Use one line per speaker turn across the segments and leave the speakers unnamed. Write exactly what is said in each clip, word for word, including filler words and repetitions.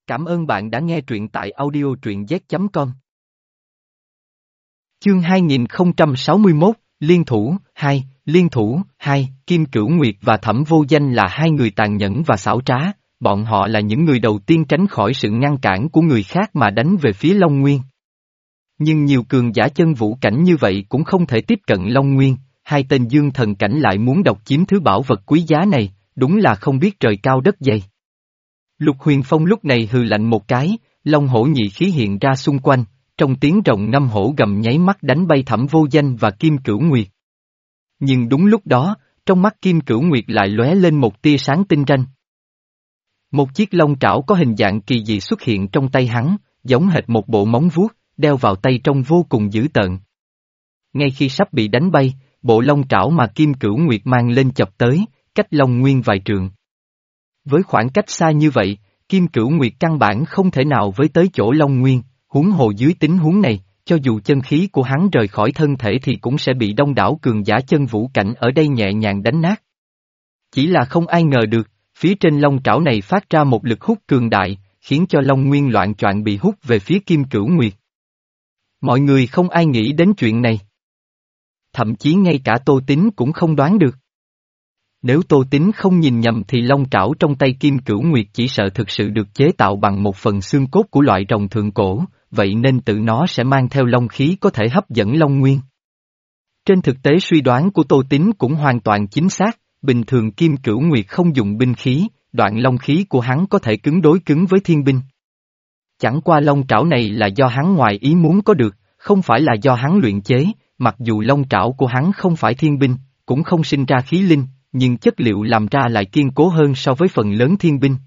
Cảm ơn bạn đã nghe truyện tại audio truyện z chấm com. Chương hai nghìn không trăm sáu mươi mốt, Liên Thủ, hai, Liên Thủ, hai, Kim Cửu Nguyệt và Thẩm Vô Danh là hai người tàn nhẫn và xảo trá, bọn họ là những người đầu tiên tránh khỏi sự ngăn cản của người khác mà đánh về phía Long Nguyên. Nhưng nhiều cường giả chân vũ cảnh như vậy cũng không thể tiếp cận Long Nguyên, hai tên dương thần cảnh lại muốn độc chiếm thứ bảo vật quý giá này, đúng là không biết trời cao đất dày. Lục Huyền Phong lúc này hừ lạnh một cái, long hổ nhị khí hiện ra xung quanh, trong tiếng rồng ngâm hổ gầm nháy mắt đánh bay Thẩm Vô Danh và Kim Cửu Nguyệt. Nhưng đúng lúc đó, trong mắt Kim Cửu Nguyệt lại lóe lên một tia sáng tinh ranh. Một chiếc long trảo có hình dạng kỳ dị xuất hiện trong tay hắn, giống hệt một bộ móng vuốt, đeo vào tay trông vô cùng dữ tợn. Ngay khi sắp bị đánh bay, bộ long trảo mà Kim Cửu Nguyệt mang lên chập tới, cách Long Nguyên vài trượng. Với khoảng cách xa như vậy, Kim Cửu Nguyệt căn bản không thể nào với tới chỗ Long Nguyên, huống hồ dưới tình huống này, cho dù chân khí của hắn rời khỏi thân thể thì cũng sẽ bị đông đảo cường giả chân vũ cảnh ở đây nhẹ nhàng đánh nát. Chỉ là không ai ngờ được, phía trên long trảo này phát ra một lực hút cường đại, khiến cho Long Nguyên loạn choạng bị hút về phía Kim Cửu Nguyệt. Mọi người không ai nghĩ đến chuyện này. Thậm chí ngay cả Tô Tín cũng không đoán được. Nếu Tô Tín không nhìn nhầm thì long trảo trong tay Kim Cửu Nguyệt chỉ sợ thực sự được chế tạo bằng một phần xương cốt của loại rồng thượng cổ, vậy nên tự nó sẽ mang theo long khí có thể hấp dẫn Long Nguyên. Trên thực tế suy đoán của Tô Tín cũng hoàn toàn chính xác, bình thường Kim Cửu Nguyệt không dùng binh khí, đoạn long khí của hắn có thể cứng đối cứng với thiên binh. Chẳng qua long trảo này là do hắn ngoài ý muốn có được, không phải là do hắn luyện chế, mặc dù long trảo của hắn không phải thiên binh, cũng không sinh ra khí linh, nhưng chất liệu làm ra lại kiên cố hơn so với phần lớn thiên binh.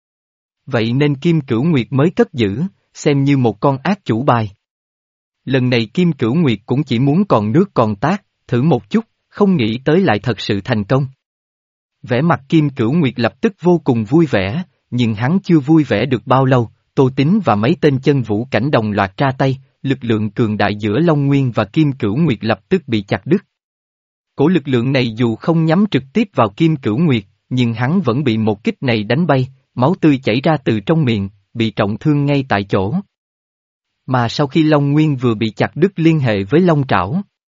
Vậy nên Kim Cửu Nguyệt mới cất giữ, xem như một con ác chủ bài. Lần này Kim Cửu Nguyệt cũng chỉ muốn còn nước còn tát, thử một chút, không nghĩ tới lại thật sự thành công. Vẻ mặt Kim Cửu Nguyệt lập tức vô cùng vui vẻ, nhưng hắn chưa vui vẻ được bao lâu, Tô Tín và mấy tên chân vũ cảnh đồng loạt ra tay, lực lượng cường đại giữa Long Nguyên và Kim Cửu Nguyệt lập tức bị chặt đứt. Cổ lực lượng này dù không nhắm trực tiếp vào Kim Cửu Nguyệt, nhưng hắn vẫn bị một kích này đánh bay, máu tươi chảy ra từ trong miệng, bị trọng thương ngay tại chỗ. Mà sau khi Long Nguyên vừa bị chặt đứt liên hệ với long trảo,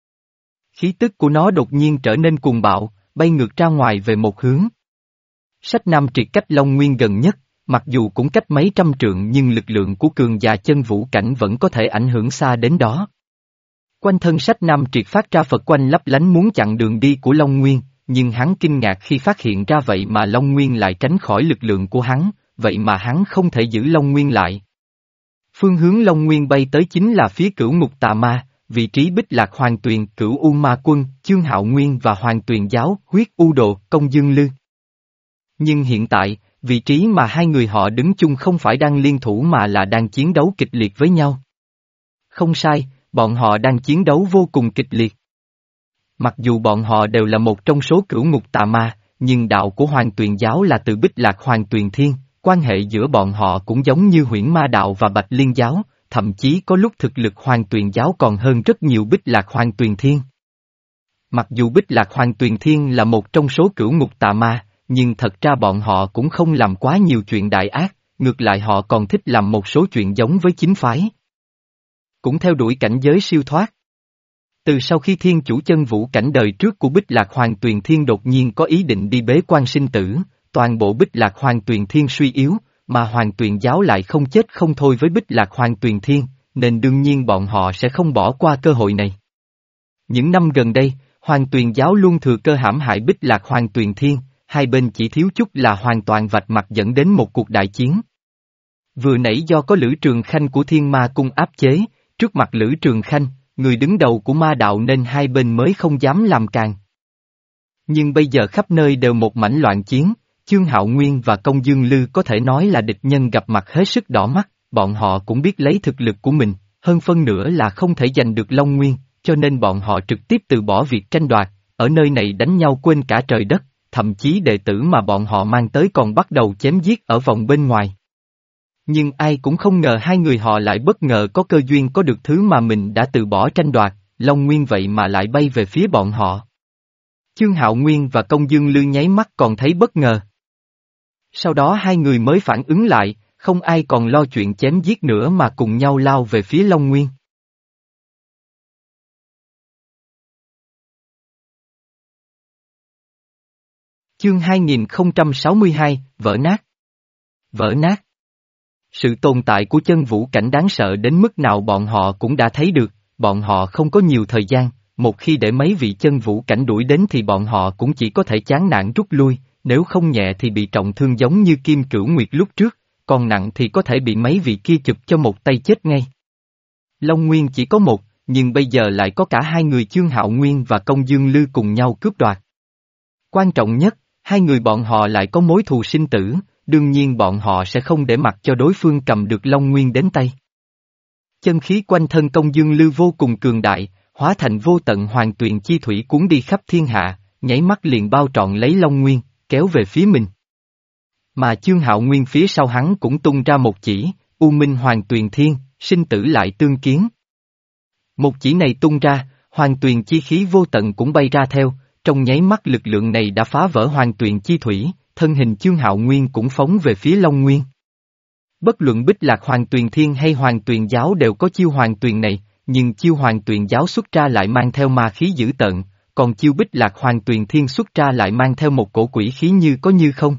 khí tức của nó đột nhiên trở nên cuồng bạo, bay ngược ra ngoài về một hướng. Sách Nam Triệt cách Long Nguyên gần nhất, mặc dù cũng cách mấy trăm trượng nhưng lực lượng của cường giả chân vũ cảnh vẫn có thể ảnh hưởng xa đến đó. Quanh thân Sách Nam Triệt phát ra Phật quanh lấp lánh muốn chặn đường đi của Long Nguyên, nhưng hắn kinh ngạc khi phát hiện ra vậy mà Long Nguyên lại tránh khỏi lực lượng của hắn, vậy mà hắn không thể giữ Long Nguyên lại. Phương hướng Long Nguyên bay tới chính là phía Cửu Ngục Tà Ma, vị trí Bích Lạc Hoàng Tuyền, Cửu U Ma Quân, Chương Hạo Nguyên và Hoàng Tuyền Giáo, Huyết U Đồ, Công Dương Lư. Nhưng hiện tại, vị trí mà hai người họ đứng chung không phải đang liên thủ mà là đang chiến đấu kịch liệt với nhau. Không sai, bọn họ đang chiến đấu vô cùng kịch liệt. Mặc dù bọn họ đều là một trong số Cửu Ngục Tà Ma, nhưng đạo của Hoàng Tuyền Giáo là từ Bích Lạc Hoàng Tuyền Thiên, quan hệ giữa bọn họ cũng giống như Huyễn Ma Đạo và Bạch Liên Giáo, thậm chí có lúc thực lực Hoàng Tuyền Giáo còn hơn rất nhiều Bích Lạc Hoàng Tuyền Thiên. Mặc dù Bích Lạc Hoàng Tuyền Thiên là một trong số Cửu Ngục Tà Ma, nhưng thật ra bọn họ cũng không làm quá nhiều chuyện đại ác, ngược lại họ còn thích làm một số chuyện giống với chính phái. Cũng theo đuổi cảnh giới siêu thoát. Từ sau khi thiên chủ chân vũ cảnh đời trước của Bích Lạc Hoàng Tuyền Thiên đột nhiên có ý định đi bế quan sinh tử, toàn bộ Bích Lạc Hoàng Tuyền Thiên suy yếu, mà Hoàng Tuyền Giáo lại không chết không thôi với Bích Lạc Hoàng Tuyền Thiên, nên đương nhiên bọn họ sẽ không bỏ qua cơ hội này. Những năm gần đây, Hoàng Tuyền Giáo luôn thừa cơ hãm hại Bích Lạc Hoàng Tuyền Thiên, hai bên chỉ thiếu chút là hoàn toàn vạch mặt dẫn đến một cuộc đại chiến. Vừa nãy do có Lữ Trường Khanh của Thiên Ma Cung áp chế, trước mặt Lữ Trường Khanh, người đứng đầu của ma đạo nên hai bên mới không dám làm càng. Nhưng bây giờ khắp nơi đều một mảnh loạn chiến, Chương Hạo Nguyên và Công Dương Lư có thể nói là địch nhân gặp mặt hết sức đỏ mắt, bọn họ cũng biết lấy thực lực của mình, hơn phân nửa là không thể giành được Long Nguyên, cho nên bọn họ trực tiếp từ bỏ việc tranh đoạt, ở nơi này đánh nhau quên cả trời đất, thậm chí đệ tử mà bọn họ mang tới còn bắt đầu chém giết ở vòng bên ngoài. Nhưng ai cũng không ngờ hai người họ lại bất ngờ có cơ duyên có được thứ mà mình đã từ bỏ tranh đoạt, Long Nguyên vậy mà lại bay về phía bọn họ. Chương Hạo Nguyên và Công Dương Lư nháy mắt còn thấy bất ngờ. Sau đó hai người mới phản ứng lại, không ai còn lo chuyện chém giết nữa mà cùng nhau lao về phía Long Nguyên. Chương hai nghìn không trăm sáu mươi hai, vỡ nát. Vỡ nát. Sự tồn tại của chân vũ cảnh đáng sợ đến mức nào bọn họ cũng đã thấy được, bọn họ không có nhiều thời gian, một khi để mấy vị chân vũ cảnh đuổi đến thì bọn họ cũng chỉ có thể chán nản rút lui, nếu không nhẹ thì bị trọng thương giống như Kim Cửu Nguyệt lúc trước, còn nặng thì có thể bị mấy vị kia chụp cho một tay chết ngay. Long Nguyên chỉ có một, nhưng bây giờ lại có cả hai người Chương Hạo Nguyên và Công Dương Lư cùng nhau cướp đoạt. Quan trọng nhất, hai người bọn họ lại có mối thù sinh tử, đương nhiên bọn họ sẽ không để mặc cho đối phương cầm được Long Nguyên đến tay. Chân khí quanh thân Công Dương Lư vô cùng cường đại, hóa thành vô tận hoàng tuyền chi thủy cuốn đi khắp thiên hạ, nháy mắt liền bao trọn lấy Long Nguyên, kéo về phía mình. Mà Chương Hạo Nguyên phía sau hắn cũng tung ra một chỉ, U Minh Hoàng Tuyền Thiên, sinh tử lại tương kiến. Một chỉ này tung ra, hoàng tuyền chi khí vô tận cũng bay ra theo, trong nháy mắt lực lượng này đã phá vỡ hoàng tuyền chi thủy, thân hình Chương Hạo Nguyên cũng phóng về phía Long Nguyên. Bất luận Bích Lạc Hoàng Tuyền Thiên hay Hoàng Tuyền Giáo đều có chiêu Hoàng Tuyền này, nhưng chiêu Hoàng Tuyền Giáo xuất ra lại mang theo ma khí dữ tợn, còn chiêu Bích Lạc Hoàng Tuyền Thiên xuất ra lại mang theo một cổ quỷ khí như có như không.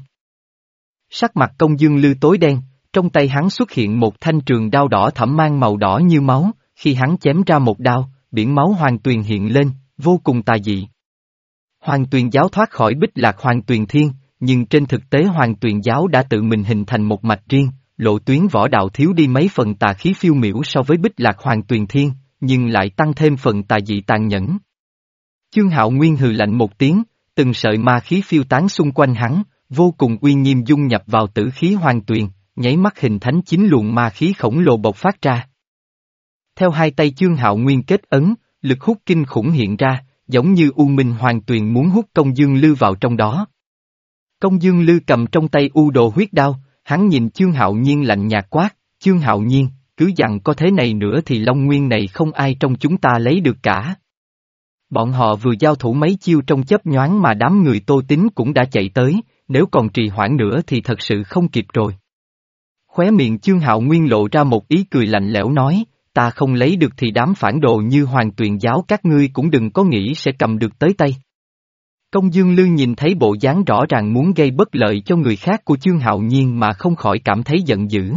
Sắc mặt Công Dương Lư tối đen, trong tay hắn xuất hiện một thanh trường đao đỏ thẫm mang màu đỏ như máu, khi hắn chém ra một đao, biển máu Hoàng Tuyền hiện lên, vô cùng tà dị. Hoàng Tuyền Giáo thoát khỏi Bích Lạc Hoàng Tuyền Thiên, nhưng trên thực tế Hoàng Tuyền Giáo đã tự mình hình thành một mạch riêng, lộ tuyến võ đạo thiếu đi mấy phần tà khí phiêu miểu so với Bích Lạc Hoàng Tuyền Thiên, nhưng lại tăng thêm phần tà dị tàn nhẫn. Chương Hạo Nguyên hừ lạnh một tiếng, từng sợi ma khí phiêu tán xung quanh hắn, vô cùng uy nghiêm dung nhập vào tử khí Hoàng Tuyền, nháy mắt hình thành chín luồng ma khí khổng lồ bộc phát ra. Theo hai tay Chương Hạo Nguyên kết ấn, lực hút kinh khủng hiện ra, giống như U Minh Hoàng Tuyền muốn hút Công Dương Lư vào trong đó. Công Dương Lư cầm trong tay U Đồ huyết đao, hắn nhìn Chương Hạo Nhiên lạnh nhạt quát, Chương Hạo Nhiên, cứ dặn có thế này nữa thì Long Nguyên này không ai trong chúng ta lấy được cả. Bọn họ vừa giao thủ mấy chiêu trong chớp nhoáng mà đám người Tô Tín cũng đã chạy tới, nếu còn trì hoãn nữa thì thật sự không kịp rồi. Khóe miệng Chương Hạo Nguyên lộ ra một ý cười lạnh lẽo nói, ta không lấy được thì đám phản đồ như Hoàng Tuyền Giáo các ngươi cũng đừng có nghĩ sẽ cầm được tới tay. Công Dương Lư nhìn thấy bộ dáng rõ ràng muốn gây bất lợi cho người khác của Chương Hạo Nhiên mà không khỏi cảm thấy giận dữ.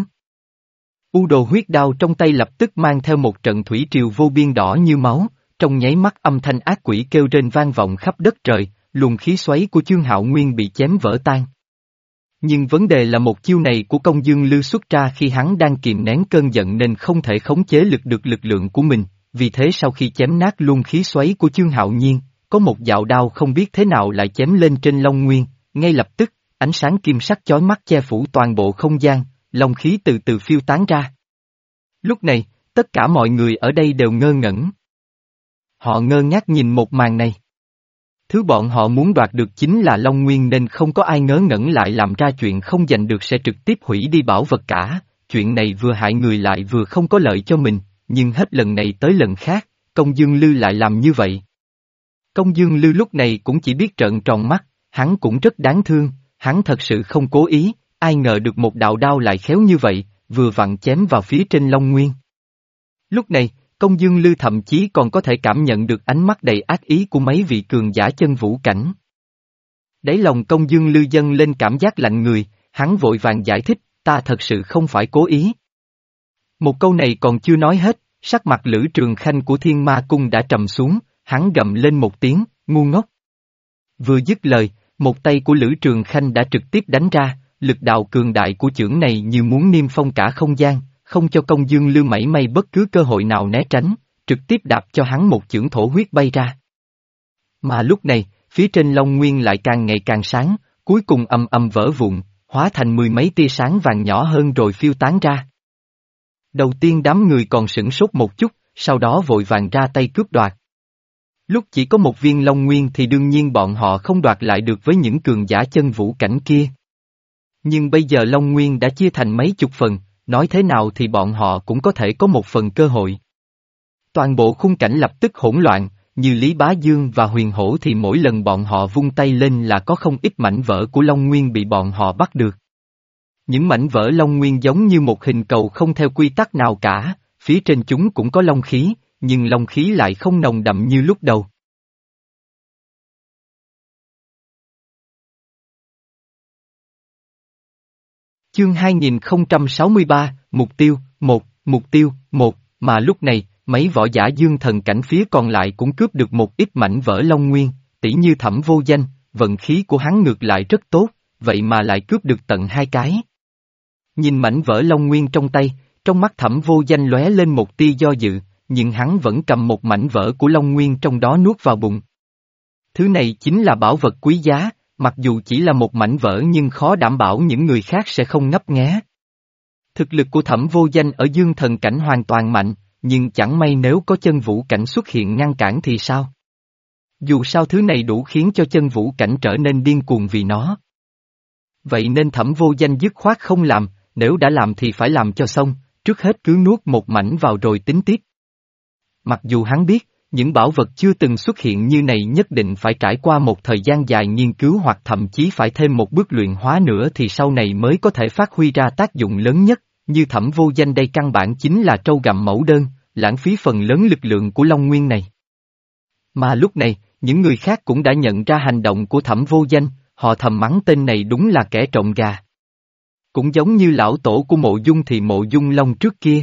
U Đồ huyết đao trong tay lập tức mang theo một trận thủy triều vô biên đỏ như máu, trong nháy mắt âm thanh ác quỷ kêu rên vang vọng khắp đất trời, luồng khí xoáy của Chương Hạo Nguyên bị chém vỡ tan. Nhưng vấn đề là một chiêu này của Công Dương Lư xuất ra khi hắn đang kìm nén cơn giận nên không thể khống chế lực được lực lượng của mình, vì thế sau khi chém nát luồng khí xoáy của Chương Hạo Nhiên, có một dạo đao không biết thế nào lại chém lên trên Long Nguyên, ngay lập tức, ánh sáng kim sắc chói mắt che phủ toàn bộ không gian, long khí từ từ phiêu tán ra. Lúc này, tất cả mọi người ở đây đều ngơ ngẩn. Họ ngơ ngác nhìn một màn này. Thứ bọn họ muốn đoạt được chính là Long Nguyên nên không có ai ngớ ngẩn lại làm ra chuyện không giành được sẽ trực tiếp hủy đi bảo vật cả, chuyện này vừa hại người lại vừa không có lợi cho mình, nhưng hết lần này tới lần khác, Công Dương Lư lại làm như vậy. Công Dương Lư lúc này cũng chỉ biết trợn tròn mắt, hắn cũng rất đáng thương, hắn thật sự không cố ý, ai ngờ được một đạo đao lại khéo như vậy, vừa vặn chém vào phía trên Long Nguyên. Lúc này, Công Dương Lư thậm chí còn có thể cảm nhận được ánh mắt đầy ác ý của mấy vị cường giả chân vũ cảnh. Đáy lòng Công Dương Lư dâng lên cảm giác lạnh người, hắn vội vàng giải thích, ta thật sự không phải cố ý. Một câu này còn chưa nói hết, sắc mặt Lữ Trường Khanh của Thiên Ma Cung đã trầm xuống, hắn gầm lên một tiếng, ngu ngốc. Vừa dứt lời, một tay của Lữ Trường Khanh đã trực tiếp đánh ra, lực đạo cường đại của chưởng này như muốn niêm phong cả không gian, không cho Công Dương Lư mảy may bất cứ cơ hội nào né tránh, trực tiếp đạp cho hắn một chưởng thổ huyết bay ra. Mà lúc này, phía trên Long Nguyên lại càng ngày càng sáng, cuối cùng âm âm vỡ vụn, hóa thành mười mấy tia sáng vàng nhỏ hơn rồi phiêu tán ra. Đầu tiên đám người còn sửng sốt một chút, sau đó vội vàng ra tay cướp đoạt. Lúc chỉ có một viên Long Nguyên thì đương nhiên bọn họ không đoạt lại được với những cường giả chân vũ cảnh kia. Nhưng bây giờ Long Nguyên đã chia thành mấy chục phần, nói thế nào thì bọn họ cũng có thể có một phần cơ hội. Toàn bộ khung cảnh lập tức hỗn loạn, như Lý Bá Dương và Huyền Hổ thì mỗi lần bọn họ vung tay lên là có không ít mảnh vỡ của Long Nguyên bị bọn họ bắt được. Những mảnh vỡ long nguyên giống như một hình cầu không theo quy tắc nào cả, phía trên chúng cũng có long khí, nhưng long khí lại không nồng đậm như lúc đầu. Chương hai nghìn không trăm sáu mươi ba, Mục tiêu, một, Mục tiêu, một, mà lúc này, mấy võ giả dương thần cảnh phía còn lại cũng cướp được một ít mảnh vỡ long nguyên, tỉ như Thẩm Vô Danh, vận khí của hắn ngược lại rất tốt, vậy mà lại cướp được tận hai cái. Nhìn mảnh vỡ long nguyên trong tay, trong mắt Thẩm Vô Danh lóe lên một tia do dự, nhưng hắn vẫn cầm một mảnh vỡ của long nguyên trong đó nuốt vào bụng. Thứ này chính là bảo vật quý giá, mặc dù chỉ là một mảnh vỡ nhưng khó đảm bảo những người khác sẽ không ngấp nghé. Thực lực của Thẩm Vô Danh ở dương thần cảnh hoàn toàn mạnh, nhưng chẳng may nếu có chân vũ cảnh xuất hiện ngăn cản thì sao? Dù sao thứ này đủ khiến cho chân vũ cảnh trở nên điên cuồng vì nó. Vậy nên Thẩm Vô Danh dứt khoát không làm, nếu đã làm thì phải làm cho xong, trước hết cứ nuốt một mảnh vào rồi tính tiếp. Mặc dù hắn biết, những bảo vật chưa từng xuất hiện như này nhất định phải trải qua một thời gian dài nghiên cứu hoặc thậm chí phải thêm một bước luyện hóa nữa thì sau này mới có thể phát huy ra tác dụng lớn nhất, như Thẩm Vô Danh đây căn bản chính là trâu gặm mẫu đơn, lãng phí phần lớn lực lượng của Long Nguyên này. Mà lúc này, những người khác cũng đã nhận ra hành động của Thẩm Vô Danh, họ thầm mắng tên này đúng là kẻ trộm gà. Cũng giống như lão tổ của Mộ Dung thì Mộ Dung Long trước kia.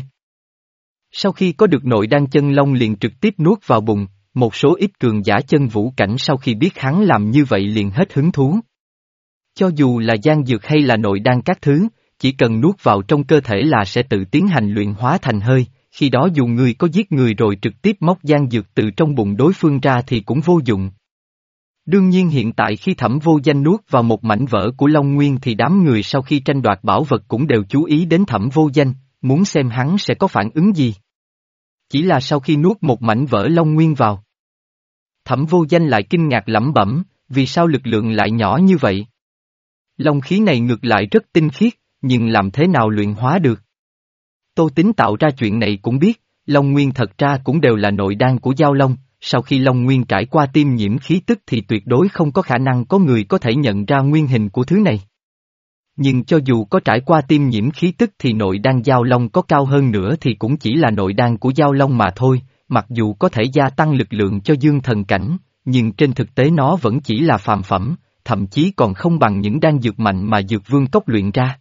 Sau khi có được nội đan chân long liền trực tiếp nuốt vào bụng, một số ít cường giả chân vũ cảnh sau khi biết hắn làm như vậy liền hết hứng thú. Cho dù là gian dược hay là nội đan các thứ, chỉ cần nuốt vào trong cơ thể là sẽ tự tiến hành luyện hóa thành hơi, khi đó dù người có giết người rồi trực tiếp móc gian dược từ trong bụng đối phương ra thì cũng vô dụng. Đương nhiên hiện tại khi Thẩm Vô Danh nuốt vào một mảnh vỡ của Long Nguyên thì đám người sau khi tranh đoạt bảo vật cũng đều chú ý đến Thẩm Vô Danh, muốn xem hắn sẽ có phản ứng gì. Chỉ là sau khi nuốt một mảnh vỡ Long Nguyên vào, Thẩm Vô Danh lại kinh ngạc lẩm bẩm, vì sao lực lượng lại nhỏ như vậy? Long khí này ngược lại rất tinh khiết, nhưng làm thế nào luyện hóa được? Tô Tính tạo ra chuyện này cũng biết, Long Nguyên thật ra cũng đều là nội đan của Giao Long, sau khi Long Nguyên trải qua tiêm nhiễm khí tức thì tuyệt đối không có khả năng có người có thể nhận ra nguyên hình của thứ này. Nhưng cho dù có trải qua tiêm nhiễm khí tức thì nội đan Giao Long có cao hơn nữa thì cũng chỉ là nội đan của Giao Long mà thôi, mặc dù có thể gia tăng lực lượng cho dương thần cảnh, nhưng trên thực tế nó vẫn chỉ là phàm phẩm, thậm chí còn không bằng những đan dược mạnh mà dược vương cốc luyện ra.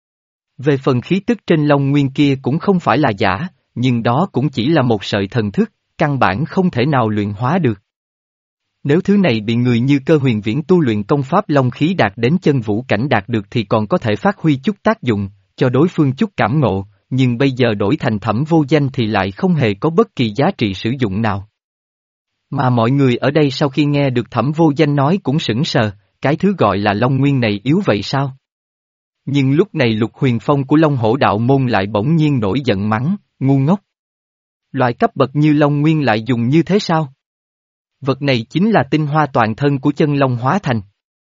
Về phần khí tức trên Long Nguyên kia cũng không phải là giả, nhưng đó cũng chỉ là một sợi thần thức, căn bản không thể nào luyện hóa được. Nếu thứ này bị người như Cơ Huyền Viễn tu luyện công pháp long khí đạt đến chân vũ cảnh đạt được thì còn có thể phát huy chút tác dụng, cho đối phương chút cảm ngộ, nhưng bây giờ đổi thành Thẩm Vô Danh thì lại không hề có bất kỳ giá trị sử dụng nào. Mà mọi người ở đây sau khi nghe được Thẩm Vô Danh nói cũng sững sờ, cái thứ gọi là Long Nguyên này yếu vậy sao? Nhưng lúc này Lục Huyền Phong của Long Hổ Đạo Môn lại bỗng nhiên nổi giận mắng, ngu ngốc. Loại cấp bậc như Long Nguyên lại dùng như thế sao? Vật này chính là tinh hoa toàn thân của chân long hóa thành.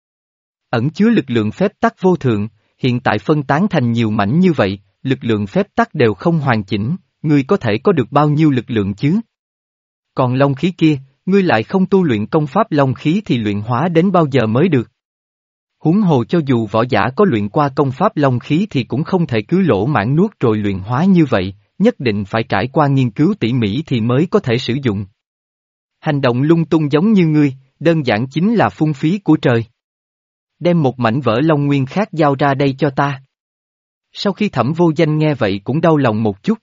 Ẩn chứa lực lượng phép tắc vô thượng, hiện tại phân tán thành nhiều mảnh như vậy, lực lượng phép tắc đều không hoàn chỉnh, ngươi có thể có được bao nhiêu lực lượng chứ? Còn long khí kia, ngươi lại không tu luyện công pháp long khí thì luyện hóa đến bao giờ mới được? Huống hồ cho dù võ giả có luyện qua công pháp long khí thì cũng không thể cứ lỗ mãn nuốt rồi luyện hóa như vậy, nhất định phải trải qua nghiên cứu tỉ mỉ thì mới có thể sử dụng. Hành động lung tung giống như ngươi, đơn giản chính là phung phí của trời. Đem một mảnh vỡ Long Nguyên khác giao ra đây cho ta. Sau khi Thẩm Vô Danh nghe vậy cũng đau lòng một chút.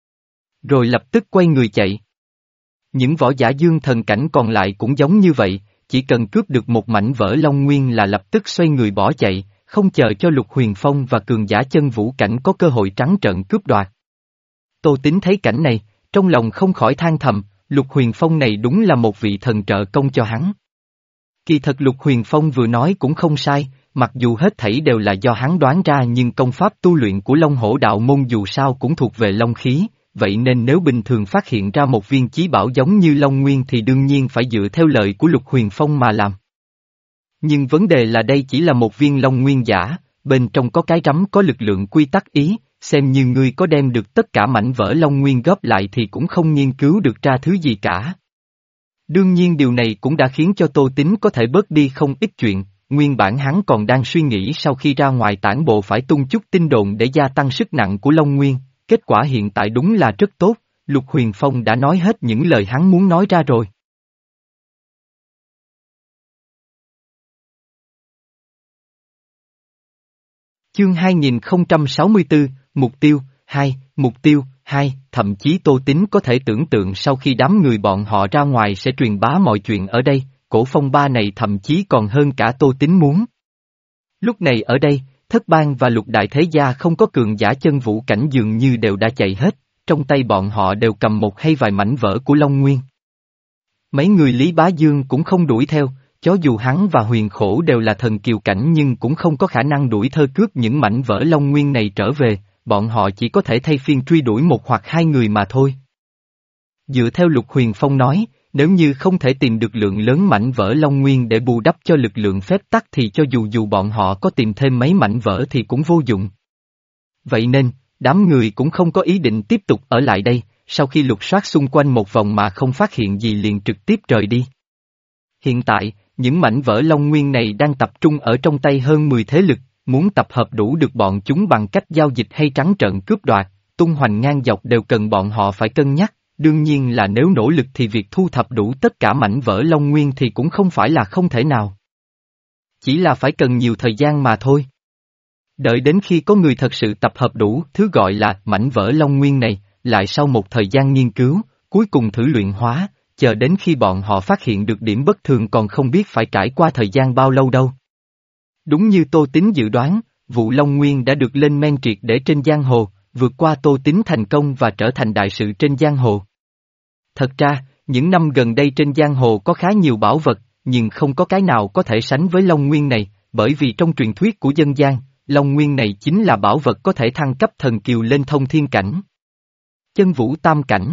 Rồi lập tức quay người chạy. Những võ giả dương thần cảnh còn lại cũng giống như vậy, chỉ cần cướp được một mảnh vỡ Long Nguyên là lập tức xoay người bỏ chạy, không chờ cho Lục Huyền Phong và cường giả chân vũ cảnh có cơ hội trắng trợn cướp đoạt. Tô Tính thấy cảnh này, trong lòng không khỏi than thầm, Lục Huyền Phong này đúng là một vị thần trợ công cho hắn. Kỳ thật Lục Huyền Phong vừa nói cũng không sai, mặc dù hết thảy đều là do hắn đoán ra nhưng công pháp tu luyện của Long Hổ Đạo Môn dù sao cũng thuộc về Long khí, vậy nên nếu bình thường phát hiện ra một viên chí bảo giống như Long Nguyên thì đương nhiên phải dựa theo lời của Lục Huyền Phong mà làm. Nhưng vấn đề là đây chỉ là một viên Long Nguyên giả, bên trong có cái rắm có lực lượng quy tắc ý, xem như ngươi có đem được tất cả mảnh vỡ Long Nguyên góp lại thì cũng không nghiên cứu được ra thứ gì cả. Đương nhiên điều này cũng đã khiến cho Tô Tính có thể bớt đi không ít chuyện, nguyên bản hắn còn đang suy nghĩ sau khi ra ngoài tản bộ phải tung chút tin đồn để gia tăng sức nặng của Long Nguyên, kết quả hiện tại đúng là rất tốt, Lục Huyền Phong đã nói hết những lời hắn muốn nói ra rồi. Chương hai nghìn không trăm sáu mươi tư, Mục tiêu, hai, Mục tiêu, hai, thậm chí Tô Tín có thể tưởng tượng sau khi đám người bọn họ ra ngoài sẽ truyền bá mọi chuyện ở đây, cổ phong ba này thậm chí còn hơn cả Tô Tín muốn. Lúc này ở đây, Thất Bang và Lục Đại Thế Gia không có cường giả chân vũ cảnh dường như đều đã chạy hết, trong tay bọn họ đều cầm một hay vài mảnh vỡ của Long Nguyên. Mấy người Lý Bá Dương cũng không đuổi theo, cho dù hắn và Huyền Khổ đều là thần kiều cảnh nhưng cũng không có khả năng đuổi thơ cướp những mảnh vỡ Long Nguyên này trở về, bọn họ chỉ có thể thay phiên truy đuổi một hoặc hai người mà thôi. Dựa theo Lục Huyền Phong nói, nếu như không thể tìm được lượng lớn mảnh vỡ Long Nguyên để bù đắp cho lực lượng phép tắc thì cho dù dù bọn họ có tìm thêm mấy mảnh vỡ thì cũng vô dụng. Vậy nên, đám người cũng không có ý định tiếp tục ở lại đây, sau khi lục soát xung quanh một vòng mà không phát hiện gì liền trực tiếp rời đi. Hiện tại, những mảnh vỡ Long Nguyên này đang tập trung ở trong tay hơn mười thế lực, muốn tập hợp đủ được bọn chúng bằng cách giao dịch hay trắng trợn cướp đoạt, tung hoành ngang dọc đều cần bọn họ phải cân nhắc, đương nhiên là nếu nỗ lực thì việc thu thập đủ tất cả mảnh vỡ Long Nguyên thì cũng không phải là không thể nào. Chỉ là phải cần nhiều thời gian mà thôi. Đợi đến khi có người thật sự tập hợp đủ thứ gọi là mảnh vỡ Long Nguyên này, lại sau một thời gian nghiên cứu, cuối cùng thử luyện hóa, chờ đến khi bọn họ phát hiện được điểm bất thường còn không biết phải trải qua thời gian bao lâu đâu. Đúng như Tô Tín dự đoán, vụ Long Nguyên đã được lên men triệt để trên giang hồ, vượt qua Tô Tín thành công và trở thành đại sự trên giang hồ. Thật ra, những năm gần đây trên giang hồ có khá nhiều bảo vật, nhưng không có cái nào có thể sánh với Long Nguyên này, bởi vì trong truyền thuyết của dân gian, Long Nguyên này chính là bảo vật có thể thăng cấp thần kiều lên thông thiên cảnh. Chân vũ tam cảnh.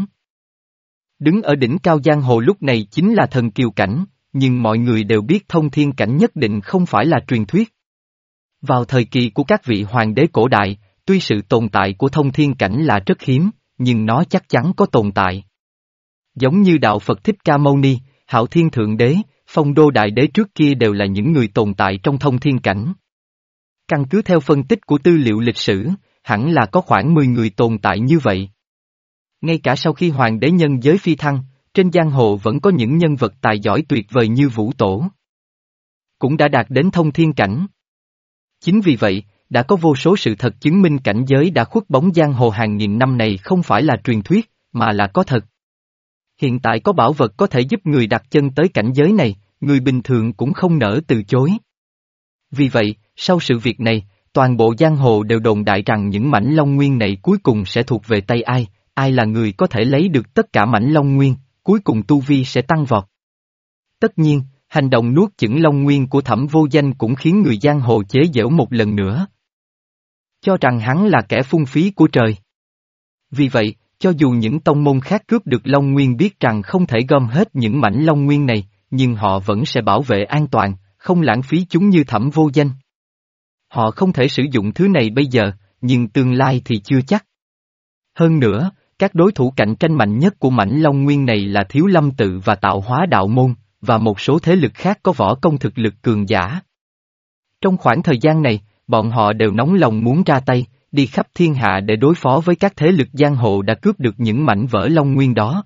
Đứng ở đỉnh cao giang hồ lúc này chính là thần kiều cảnh, nhưng mọi người đều biết thông thiên cảnh nhất định không phải là truyền thuyết. Vào thời kỳ của các vị hoàng đế cổ đại, tuy sự tồn tại của thông thiên cảnh là rất hiếm, nhưng nó chắc chắn có tồn tại. Giống như đạo Phật Thích Ca Mâu Ni, Hạo Thiên Thượng Đế, Phong Đô Đại Đế trước kia đều là những người tồn tại trong thông thiên cảnh. Căn cứ theo phân tích của tư liệu lịch sử, hẳn là có khoảng mười người tồn tại như vậy. Ngay cả sau khi hoàng đế nhân giới phi thăng, trên giang hồ vẫn có những nhân vật tài giỏi tuyệt vời như Vũ Tổ. Cũng đã đạt đến thông thiên cảnh. Chính vì vậy, đã có vô số sự thật chứng minh cảnh giới đã khuất bóng giang hồ hàng nghìn năm này không phải là truyền thuyết, mà là có thật. Hiện tại có bảo vật có thể giúp người đặt chân tới cảnh giới này, người bình thường cũng không nỡ từ chối. Vì vậy, sau sự việc này, toàn bộ giang hồ đều đồn đại rằng những mảnh Long Nguyên này cuối cùng sẽ thuộc về tay ai, ai là người có thể lấy được tất cả mảnh Long Nguyên, cuối cùng tu vi sẽ tăng vọt. Tất nhiên, hành động nuốt chửng Long Nguyên của Thẩm Vô Danh cũng khiến người giang hồ chế giễu một lần nữa. Cho rằng hắn là kẻ phung phí của trời. Vì vậy, cho dù những tông môn khác cướp được Long Nguyên biết rằng không thể gom hết những mảnh Long Nguyên này, nhưng họ vẫn sẽ bảo vệ an toàn, không lãng phí chúng như Thẩm Vô Danh. Họ không thể sử dụng thứ này bây giờ, nhưng tương lai thì chưa chắc. Hơn nữa, các đối thủ cạnh tranh mạnh nhất của mảnh Long Nguyên này là Thiếu Lâm Tự và Tạo Hóa Đạo Môn, và một số thế lực khác có võ công thực lực cường giả. Trong khoảng thời gian này, bọn họ đều nóng lòng muốn ra tay, đi khắp thiên hạ để đối phó với các thế lực giang hồ đã cướp được những mảnh vỡ Long Nguyên đó.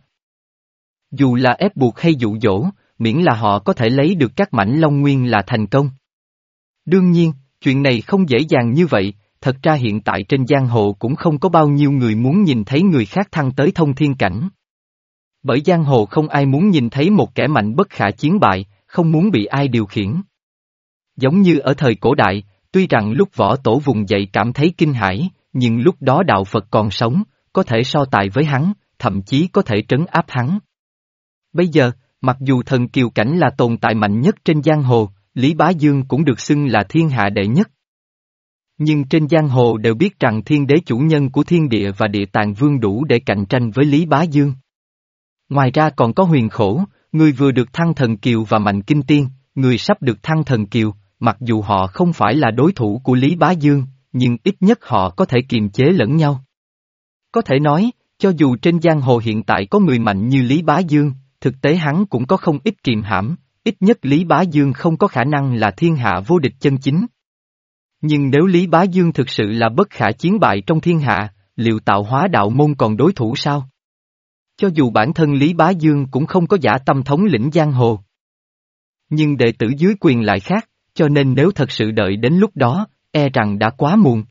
Dù là ép buộc hay dụ dỗ, miễn là họ có thể lấy được các mảnh Long Nguyên là thành công. Đương nhiên, chuyện này không dễ dàng như vậy, thật ra hiện tại trên giang hồ cũng không có bao nhiêu người muốn nhìn thấy người khác thăng tới thông thiên cảnh. Bởi giang hồ không ai muốn nhìn thấy một kẻ mạnh bất khả chiến bại, không muốn bị ai điều khiển. Giống như ở thời cổ đại, tuy rằng lúc võ tổ vùng dậy cảm thấy kinh hãi, nhưng lúc đó đạo Phật còn sống, có thể so tài với hắn, thậm chí có thể trấn áp hắn. Bây giờ, mặc dù thần kiều cảnh là tồn tại mạnh nhất trên giang hồ, Lý Bá Dương cũng được xưng là thiên hạ đệ nhất. Nhưng trên giang hồ đều biết rằng thiên đế chủ nhân của thiên địa và địa tạng vương đủ để cạnh tranh với Lý Bá Dương. Ngoài ra còn có Huyền Khổ, người vừa được thăng thần kiều và Mạnh Kinh Tiên, người sắp được thăng thần kiều, mặc dù họ không phải là đối thủ của Lý Bá Dương, nhưng ít nhất họ có thể kiềm chế lẫn nhau. Có thể nói, cho dù trên giang hồ hiện tại có người mạnh như Lý Bá Dương, thực tế hắn cũng có không ít kiềm hãm, ít nhất Lý Bá Dương không có khả năng là thiên hạ vô địch chân chính. Nhưng nếu Lý Bá Dương thực sự là bất khả chiến bại trong thiên hạ, liệu Tạo Hóa đạo môn còn đối thủ sao? Cho dù bản thân Lý Bá Dương cũng không có dã tâm thống lĩnh giang hồ. Nhưng đệ tử dưới quyền lại khác, cho nên nếu thật sự đợi đến lúc đó, e rằng đã quá muộn.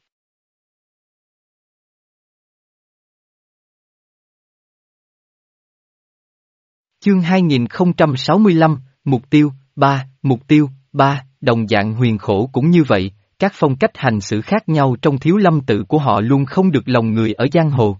Chương hai nghìn không trăm sáu mươi lăm, Mục tiêu, ba, Mục tiêu, ba, đồng dạng Huyền Khổ cũng như vậy, các phong cách hành xử khác nhau trong Thiếu Lâm tự của họ luôn không được lòng người ở giang hồ.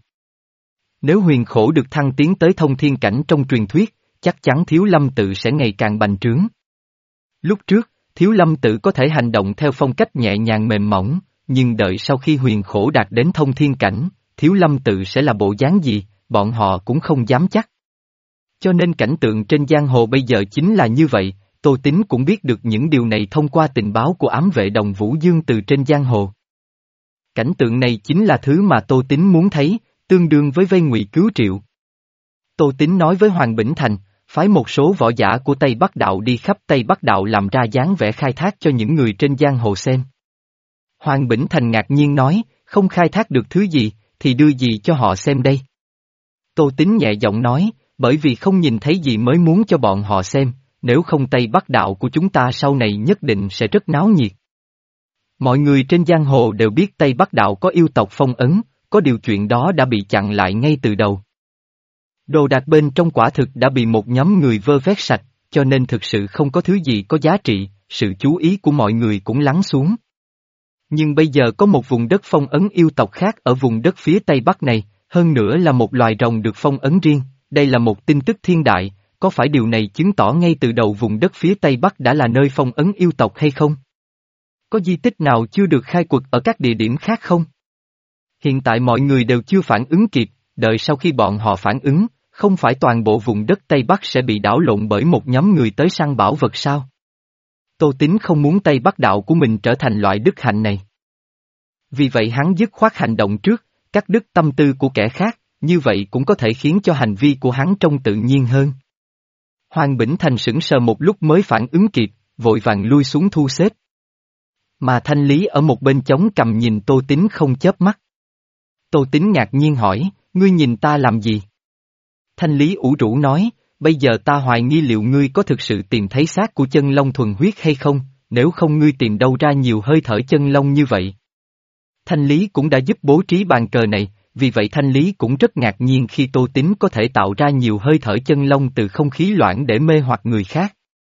Nếu Huyền Khổ được thăng tiến tới thông thiên cảnh trong truyền thuyết, chắc chắn Thiếu Lâm tự sẽ ngày càng bành trướng. Lúc trước, Thiếu Lâm tự có thể hành động theo phong cách nhẹ nhàng mềm mỏng, nhưng đợi sau khi Huyền Khổ đạt đến thông thiên cảnh, Thiếu Lâm tự sẽ là bộ dáng gì, bọn họ cũng không dám chắc. Cho nên cảnh tượng trên giang hồ bây giờ chính là như vậy, Tô Tín cũng biết được những điều này thông qua tình báo của ám vệ Đồng Vũ Dương từ trên giang hồ. Cảnh tượng này chính là thứ mà Tô Tín muốn thấy, tương đương với vây Ngụy cứu Triệu. Tô Tín nói với Hoàng Bỉnh Thành, phái một số võ giả của Tây Bắc Đạo đi khắp Tây Bắc Đạo làm ra dáng vẻ khai thác cho những người trên giang hồ xem. Hoàng Bỉnh Thành ngạc nhiên nói, không khai thác được thứ gì, thì đưa gì cho họ xem đây. Tô Tín nhẹ giọng nói, bởi vì không nhìn thấy gì mới muốn cho bọn họ xem, nếu không Tây Bắc Đạo của chúng ta sau này nhất định sẽ rất náo nhiệt. Mọi người trên giang hồ đều biết Tây Bắc Đạo có yêu tộc phong ấn, có điều chuyện đó đã bị chặn lại ngay từ đầu. Đồ đạc bên trong quả thực đã bị một nhóm người vơ vét sạch, cho nên thực sự không có thứ gì có giá trị, sự chú ý của mọi người cũng lắng xuống. Nhưng bây giờ có một vùng đất phong ấn yêu tộc khác ở vùng đất phía Tây Bắc này, hơn nữa là một loài rồng được phong ấn riêng, đây là một tin tức thiên đại, có phải điều này chứng tỏ ngay từ đầu vùng đất phía Tây Bắc đã là nơi phong ấn yêu tộc hay không? Có di tích nào chưa được khai quật ở các địa điểm khác không? Hiện tại mọi người đều chưa phản ứng kịp, đợi sau khi bọn họ phản ứng, không phải toàn bộ vùng đất Tây Bắc sẽ bị đảo lộn bởi một nhóm người tới săn bảo vật sao? Tô Tín không muốn Tây Bắc Đạo của mình trở thành loại đức hạnh này. Vì vậy hắn dứt khoát hành động trước, cắt đứt tâm tư của kẻ khác, như vậy cũng có thể khiến cho hành vi của hắn trông tự nhiên hơn. Hoàng Bỉnh Thành sững sờ một lúc mới phản ứng kịp, vội vàng lui xuống thu xếp. Mà Thanh Lý ở một bên chống cằm nhìn Tô Tín không chớp mắt. Tô Tín ngạc nhiên hỏi, ngươi nhìn ta làm gì? Thanh Lý ủ rũ nói, bây giờ ta hoài nghi liệu ngươi có thực sự tìm thấy xác của chân long thuần huyết hay không, nếu không ngươi tìm đâu ra nhiều hơi thở chân long như vậy. Thanh Lý cũng đã giúp bố trí bàn cờ này, vì vậy Thanh Lý cũng rất ngạc nhiên khi Tô Tín có thể tạo ra nhiều hơi thở chân long từ không khí loãng để mê hoặc người khác.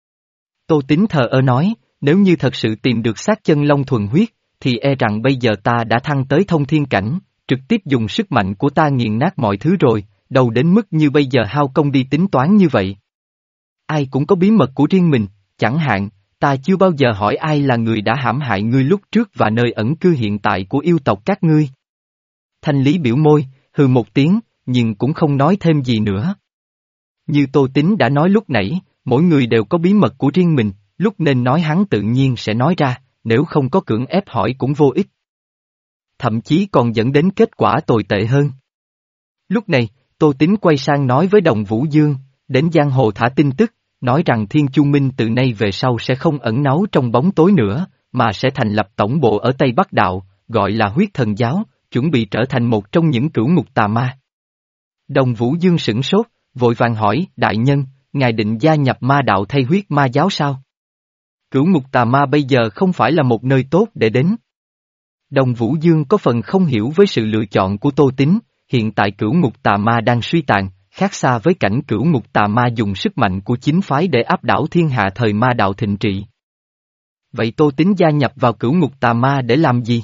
Tô Tín thờ ơ nói, nếu như thật sự tìm được xác chân long thuần huyết, thì e rằng bây giờ ta đã thăng tới thông thiên cảnh, trực tiếp dùng sức mạnh của ta nghiền nát mọi thứ rồi, đâu đến mức như bây giờ hao công đi tính toán như vậy. Ai cũng có bí mật của riêng mình, chẳng hạn, ta chưa bao giờ hỏi ai là người đã hãm hại ngươi lúc trước và nơi ẩn cư hiện tại của yêu tộc các ngươi. Thanh Lý biểu môi, hừ một tiếng, nhưng cũng không nói thêm gì nữa. Như Tô Tín đã nói lúc nãy, mỗi người đều có bí mật của riêng mình, lúc nên nói hắn tự nhiên sẽ nói ra, nếu không có cưỡng ép hỏi cũng vô ích. Thậm chí còn dẫn đến kết quả tồi tệ hơn. Lúc này, Tô Tín quay sang nói với Đồng Vũ Dương, đến giang hồ thả tin tức, nói rằng Thiên Chu Minh từ nay về sau sẽ không ẩn náu trong bóng tối nữa, mà sẽ thành lập tổng bộ ở Tây Bắc Đạo, gọi là Huyết Thần Giáo, chuẩn bị trở thành một trong những cửu ngục tà ma. Đồng Vũ Dương sửng sốt, vội vàng hỏi, đại nhân, ngài định gia nhập ma đạo thay Huyết Ma Giáo sao? Cửu ngục tà ma bây giờ không phải là một nơi tốt để đến. Đồng Vũ Dương có phần không hiểu với sự lựa chọn của Tô Tín, hiện tại cửu ngục tà ma đang suy tàn, khác xa với cảnh cửu ngục tà ma dùng sức mạnh của chính phái để áp đảo thiên hạ thời ma đạo thịnh trị. Vậy Tô Tín gia nhập vào cửu ngục tà ma để làm gì?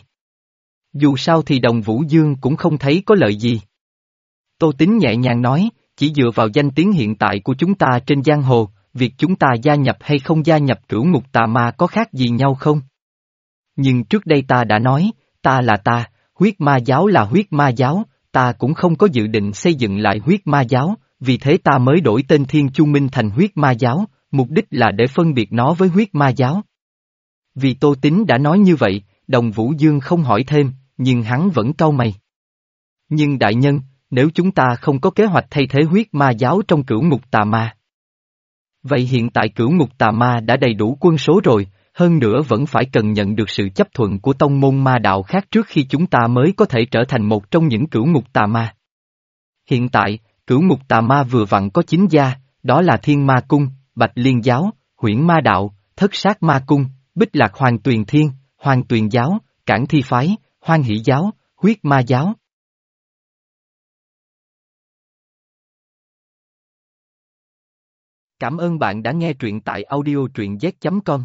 Dù sao thì Đồng Vũ Dương cũng không thấy có lợi gì. Tô Tín nhẹ nhàng nói, chỉ dựa vào danh tiếng hiện tại của chúng ta trên giang hồ, việc chúng ta gia nhập hay không gia nhập cửu ngục tà ma có khác gì nhau không? Nhưng trước đây ta đã nói, ta là ta, Huyết Ma Giáo là Huyết Ma Giáo, ta cũng không có dự định xây dựng lại Huyết Ma Giáo, vì thế ta mới đổi tên Thiên Chu Minh thành Huyết Ma Giáo, mục đích là để phân biệt nó với Huyết Ma Giáo. Vì Tô Tín đã nói như vậy, Đồng Vũ Dương không hỏi thêm, nhưng hắn vẫn cau mày. Nhưng đại nhân, nếu chúng ta không có kế hoạch thay thế Huyết Ma Giáo trong cửu ngục tà ma, Vậy hiện tại cửu ngục tà ma đã đầy đủ quân số rồi, hơn nữa vẫn phải cần nhận được sự chấp thuận của tông môn ma đạo khác trước khi chúng ta mới có thể trở thành một trong những cửu ngục tà ma. Hiện tại, cửu ngục tà ma vừa vặn có chín gia, đó là Thiên Ma Cung, Bạch Liên Giáo, Huyễn Ma Đạo, Thất Sát Ma Cung, Bích Lạc Hoàng Tuyền Thiên, Hoàng Tuyền Giáo, Cản Thi Phái, Hoan Hỷ Giáo, Huyết Ma Giáo. Cảm ơn bạn đã nghe truyện tại audio truyện z chấm com.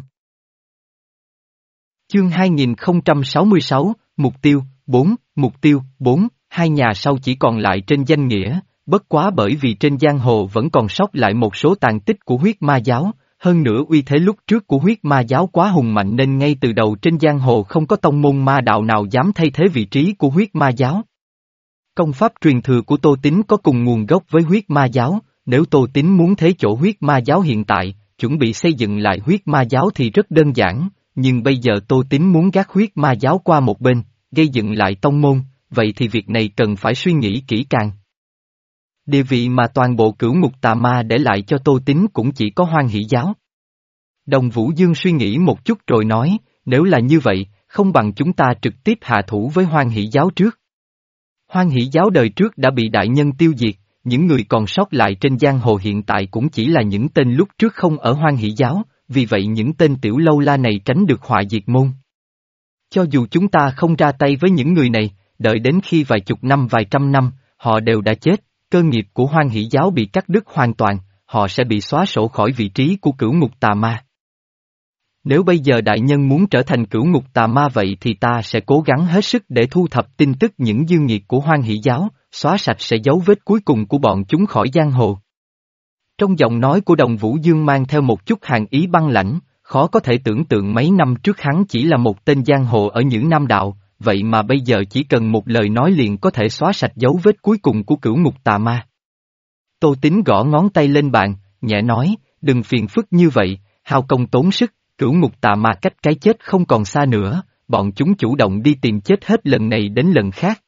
Chương hai nghìn không trăm sáu mươi sáu, Mục tiêu, bốn, Mục tiêu, bốn, hai nhà sau chỉ còn lại trên danh nghĩa, bất quá bởi vì trên giang hồ vẫn còn sót lại một số tàn tích của huyết ma giáo, hơn nữa uy thế lúc trước của huyết ma giáo quá hùng mạnh nên ngay từ đầu trên giang hồ không có tông môn ma đạo nào dám thay thế vị trí của huyết ma giáo. Công pháp truyền thừa của Tô Tín có cùng nguồn gốc với huyết ma giáo, nếu Tô Tín muốn thế chỗ huyết ma giáo hiện tại, chuẩn bị xây dựng lại huyết ma giáo thì rất đơn giản, nhưng bây giờ Tô Tín muốn gác huyết ma giáo qua một bên, gây dựng lại tông môn, vậy thì việc này cần phải suy nghĩ kỹ càng. Địa vị mà toàn bộ cửu ngục tà ma để lại cho Tô Tín cũng chỉ có Hoan Hỷ Giáo. Đồng Vũ Dương suy nghĩ một chút rồi nói, nếu là như vậy, không bằng chúng ta trực tiếp hạ thủ với Hoan Hỷ Giáo trước. Hoan Hỷ Giáo đời trước đã bị đại nhân tiêu diệt, những người còn sót lại trên giang hồ hiện tại cũng chỉ là những tên lúc trước không ở Hoan Hỷ Giáo, vì vậy những tên tiểu lâu la này tránh được họa diệt môn. Cho dù chúng ta không ra tay với những người này, đợi đến khi vài chục năm vài trăm năm, họ đều đã chết, cơ nghiệp của Hoan Hỷ Giáo bị cắt đứt hoàn toàn, họ sẽ bị xóa sổ khỏi vị trí của cửu ngục tà ma. Nếu bây giờ đại nhân muốn trở thành cửu ngục tà ma vậy thì ta sẽ cố gắng hết sức để thu thập tin tức những dư nghiệt của Hoan Hỷ Giáo, xóa sạch sẽ dấu vết cuối cùng của bọn chúng khỏi giang hồ. Trong giọng nói của Đồng Vũ Dương mang theo một chút hàn ý băng lãnh, khó có thể tưởng tượng mấy năm trước hắn chỉ là một tên giang hồ ở những Nam Đạo, vậy mà bây giờ chỉ cần một lời nói liền có thể xóa sạch dấu vết cuối cùng của cửu ngục tà ma. Tô Tín gõ ngón tay lên bàn, nhẹ nói, đừng phiền phức như vậy, hao công tốn sức, cửu ngục tà ma cách cái chết không còn xa nữa, bọn chúng chủ động đi tìm chết hết lần này đến lần khác.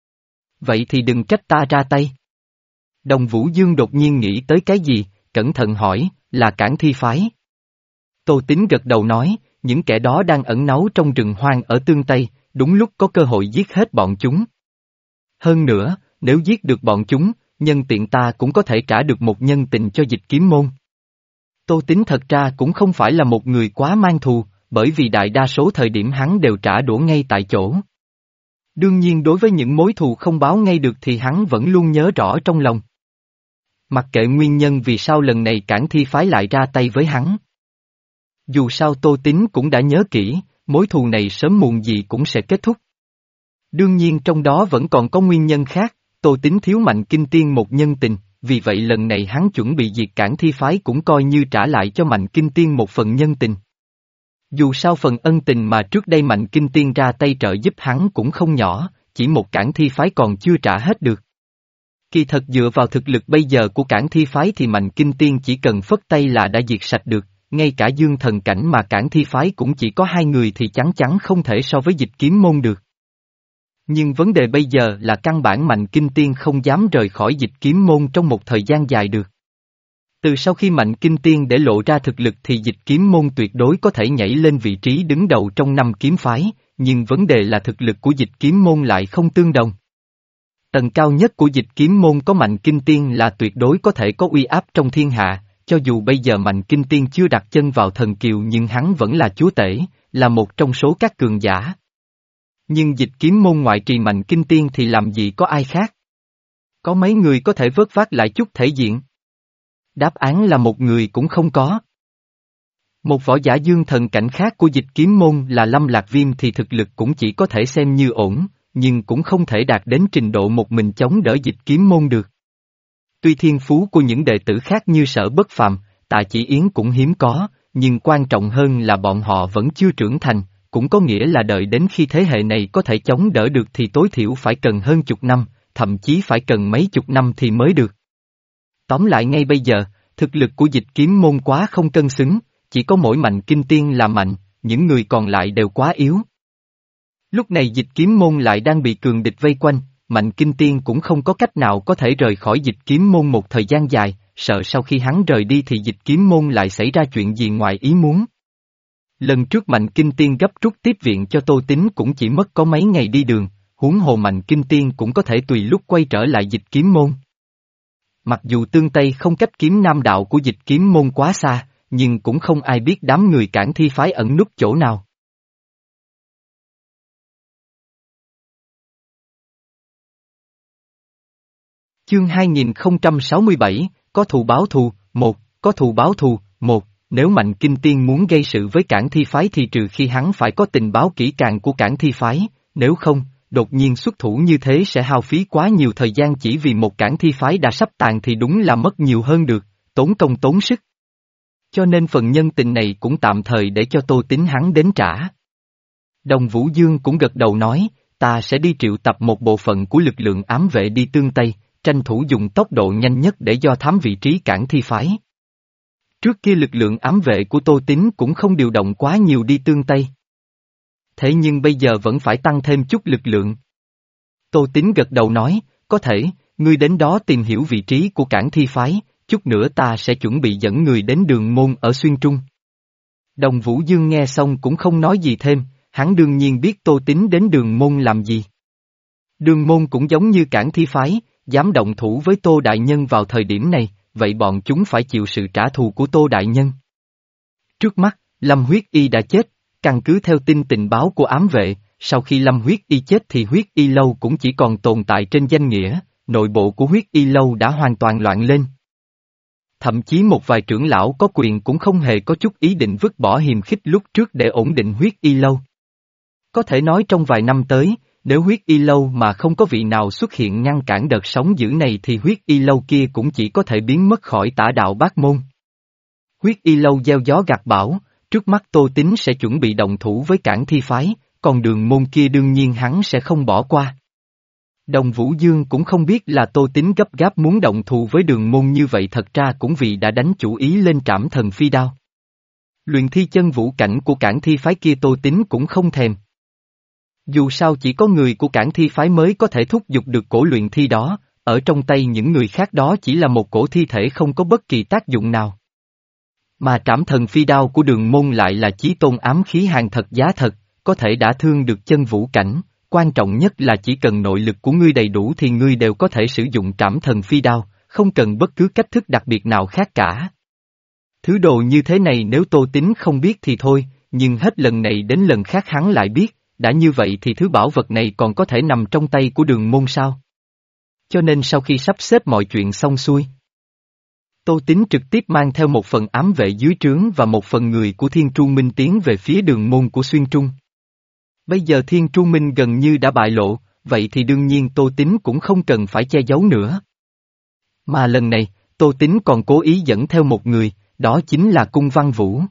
Vậy thì đừng trách ta ra tay. Đồng Vũ Dương đột nhiên nghĩ tới cái gì, cẩn thận hỏi, là Cản Thi Phái. Tô Tín gật đầu nói, những kẻ đó đang ẩn náu trong rừng hoang ở Tương Tây, đúng lúc có cơ hội giết hết bọn chúng. Hơn nữa, nếu giết được bọn chúng, nhân tiện ta cũng có thể trả được một nhân tình cho Dịch Kiếm Môn. Tô Tín thật ra cũng không phải là một người quá mang thù, bởi vì đại đa số thời điểm hắn đều trả đũa ngay tại chỗ. Đương nhiên đối với những mối thù không báo ngay được thì hắn vẫn luôn nhớ rõ trong lòng. Mặc kệ nguyên nhân vì sao lần này Cản Thi Phái lại ra tay với hắn. Dù sao Tô Tín cũng đã nhớ kỹ, mối thù này sớm muộn gì cũng sẽ kết thúc. Đương nhiên trong đó vẫn còn có nguyên nhân khác, Tô Tín thiếu Mạnh Kinh Tiên một nhân tình, vì vậy lần này hắn chuẩn bị diệt Cản Thi Phái cũng coi như trả lại cho Mạnh Kinh Tiên một phần nhân tình. Dù sao phần ân tình mà trước đây Mạnh Kinh Tiên ra tay trợ giúp hắn cũng không nhỏ, chỉ một Cản Thi Phái còn chưa trả hết được. Kỳ thật dựa vào thực lực bây giờ của Cản Thi Phái thì Mạnh Kinh Tiên chỉ cần phất tay là đã diệt sạch được, ngay cả Dương Thần Cảnh mà Cản Thi Phái cũng chỉ có hai người thì chắn chắn không thể so với Dịch Kiếm Môn được. Nhưng vấn đề bây giờ là căn bản Mạnh Kinh Tiên không dám rời khỏi Dịch Kiếm Môn trong một thời gian dài được. Từ sau khi Mạnh Kinh Tiên để lộ ra thực lực thì Dịch Kiếm Môn tuyệt đối có thể nhảy lên vị trí đứng đầu trong năm kiếm phái, nhưng vấn đề là thực lực của Dịch Kiếm Môn lại không tương đồng. Tầng cao nhất của Dịch Kiếm Môn có Mạnh Kinh Tiên là tuyệt đối có thể có uy áp trong thiên hạ, cho dù bây giờ Mạnh Kinh Tiên chưa đặt chân vào thần kiều nhưng hắn vẫn là chúa tể, là một trong số các cường giả. Nhưng Dịch Kiếm Môn ngoại trì Mạnh Kinh Tiên thì làm gì có ai khác? Có mấy người có thể vớt vát lại chút thể diện? Đáp án là một người cũng không có. Một võ giả Dương Thần Cảnh khác của Dịch Kiếm Môn là Lâm Lạc Viêm thì thực lực cũng chỉ có thể xem như ổn, nhưng cũng không thể đạt đến trình độ một mình chống đỡ Dịch Kiếm Môn được. Tuy thiên phú của những đệ tử khác như Sở Bất Phàm, Tạ Chỉ Yến cũng hiếm có, nhưng quan trọng hơn là bọn họ vẫn chưa trưởng thành, cũng có nghĩa là đợi đến khi thế hệ này có thể chống đỡ được thì tối thiểu phải cần hơn chục năm, thậm chí phải cần mấy chục năm thì mới được. Tóm lại ngay bây giờ, thực lực của Dịch Kiếm Môn quá không cân xứng, chỉ có mỗi Mạnh Kinh Tiên là mạnh, những người còn lại đều quá yếu. Lúc này Dịch Kiếm Môn lại đang bị cường địch vây quanh, Mạnh Kinh Tiên cũng không có cách nào có thể rời khỏi Dịch Kiếm Môn một thời gian dài, sợ sau khi hắn rời đi thì Dịch Kiếm Môn lại xảy ra chuyện gì ngoài ý muốn. Lần trước Mạnh Kinh Tiên gấp rút tiếp viện cho Tô Tín cũng chỉ mất có mấy ngày đi đường, huống hồ Mạnh Kinh Tiên cũng có thể tùy lúc quay trở lại Dịch Kiếm Môn. Mặc dù tương Tây không cách kiếm nam đạo của Dịch Kiếm Môn quá xa, nhưng cũng không ai biết đám người Cản Thi phái ẩn núp chỗ nào. Chương hai nghìn không trăm sáu mươi bảy, có thù báo thù, một, có thù báo thù, một, nếu Mạnh Kinh Tiên muốn gây sự với Cản Thi phái thì trừ khi hắn phải có tình báo kỹ càng của Cản Thi phái, nếu không, đột nhiên xuất thủ như thế sẽ hao phí quá nhiều thời gian chỉ vì một Cản Thi phái đã sắp tàn thì đúng là mất nhiều hơn được, tốn công tốn sức. Cho nên phần nhân tình này cũng tạm thời để cho Tô Tín hắn đến trả. Đồng Vũ Dương cũng gật đầu nói, ta sẽ đi triệu tập một bộ phận của lực lượng ám vệ đi tương Tây, tranh thủ dùng tốc độ nhanh nhất để do thám vị trí Cản Thi phái. Trước kia lực lượng ám vệ của Tô Tín cũng không điều động quá nhiều đi tương Tây. Thế nhưng bây giờ vẫn phải tăng thêm chút lực lượng. Tô Tín gật đầu nói, có thể, ngươi đến đó tìm hiểu vị trí của Cản Thi phái, chút nữa ta sẽ chuẩn bị dẫn người đến Đường Môn ở Xuyên Trung. Đồng Vũ Dương nghe xong cũng không nói gì thêm, hắn đương nhiên biết Tô Tín đến Đường Môn làm gì. Đường Môn cũng giống như Cản Thi phái, dám động thủ với Tô Đại Nhân vào thời điểm này, vậy bọn chúng phải chịu sự trả thù của Tô Đại Nhân. Trước mắt, Lâm Huyết Y đã chết, căn cứ theo tin tình báo của ám vệ, sau khi Lâm Huyết Y chết thì Huyết Y Lâu cũng chỉ còn tồn tại trên danh nghĩa, nội bộ của Huyết Y Lâu đã hoàn toàn loạn lên. Thậm chí một vài trưởng lão có quyền cũng không hề có chút ý định vứt bỏ hiềm khích lúc trước để ổn định Huyết Y Lâu. Có thể nói trong vài năm tới, nếu Huyết Y Lâu mà không có vị nào xuất hiện ngăn cản đợt sóng dữ này thì Huyết Y Lâu kia cũng chỉ có thể biến mất khỏi tả đạo bát môn. Huyết Y Lâu gieo gió gặt bão, trước mắt Tô Tín sẽ chuẩn bị động thủ với Cản Thi phái, còn Đường Môn kia đương nhiên hắn sẽ không bỏ qua. Đồng Vũ Dương cũng không biết là Tô Tín gấp gáp muốn động thù với Đường Môn như vậy, thật ra cũng vì đã đánh chủ ý lên Trảm Thần Phi Đao. Luyện thi chân vũ cảnh của Cản Thi phái kia Tô Tín cũng không thèm. Dù sao chỉ có người của Cản Thi phái mới có thể thúc giục được cổ luyện thi đó, ở trong tay những người khác đó chỉ là một cổ thi thể không có bất kỳ tác dụng nào. Mà Trảm Thần Phi Đao của Đường Môn lại là chí tôn ám khí hàng thật giá thật, có thể đả thương được chân vũ cảnh, quan trọng nhất là chỉ cần nội lực của ngươi đầy đủ thì ngươi đều có thể sử dụng Trảm Thần Phi Đao, không cần bất cứ cách thức đặc biệt nào khác cả. Thứ đồ như thế này nếu Tô Tín không biết thì thôi, nhưng hết lần này đến lần khác hắn lại biết, đã như vậy thì thứ bảo vật này còn có thể nằm trong tay của Đường Môn sao? Cho nên sau khi sắp xếp mọi chuyện xong xuôi, Tô Tín trực tiếp mang theo một phần ám vệ dưới trướng và một phần người của Thiên Tru Minh tiến về phía Đường Môn của Xuyên Trung. Bây giờ Thiên Tru Minh gần như đã bại lộ, vậy thì đương nhiên Tô Tín cũng không cần phải che giấu nữa. Mà lần này, Tô Tín còn cố ý dẫn theo một người, đó chính là Cung Văn Vũ.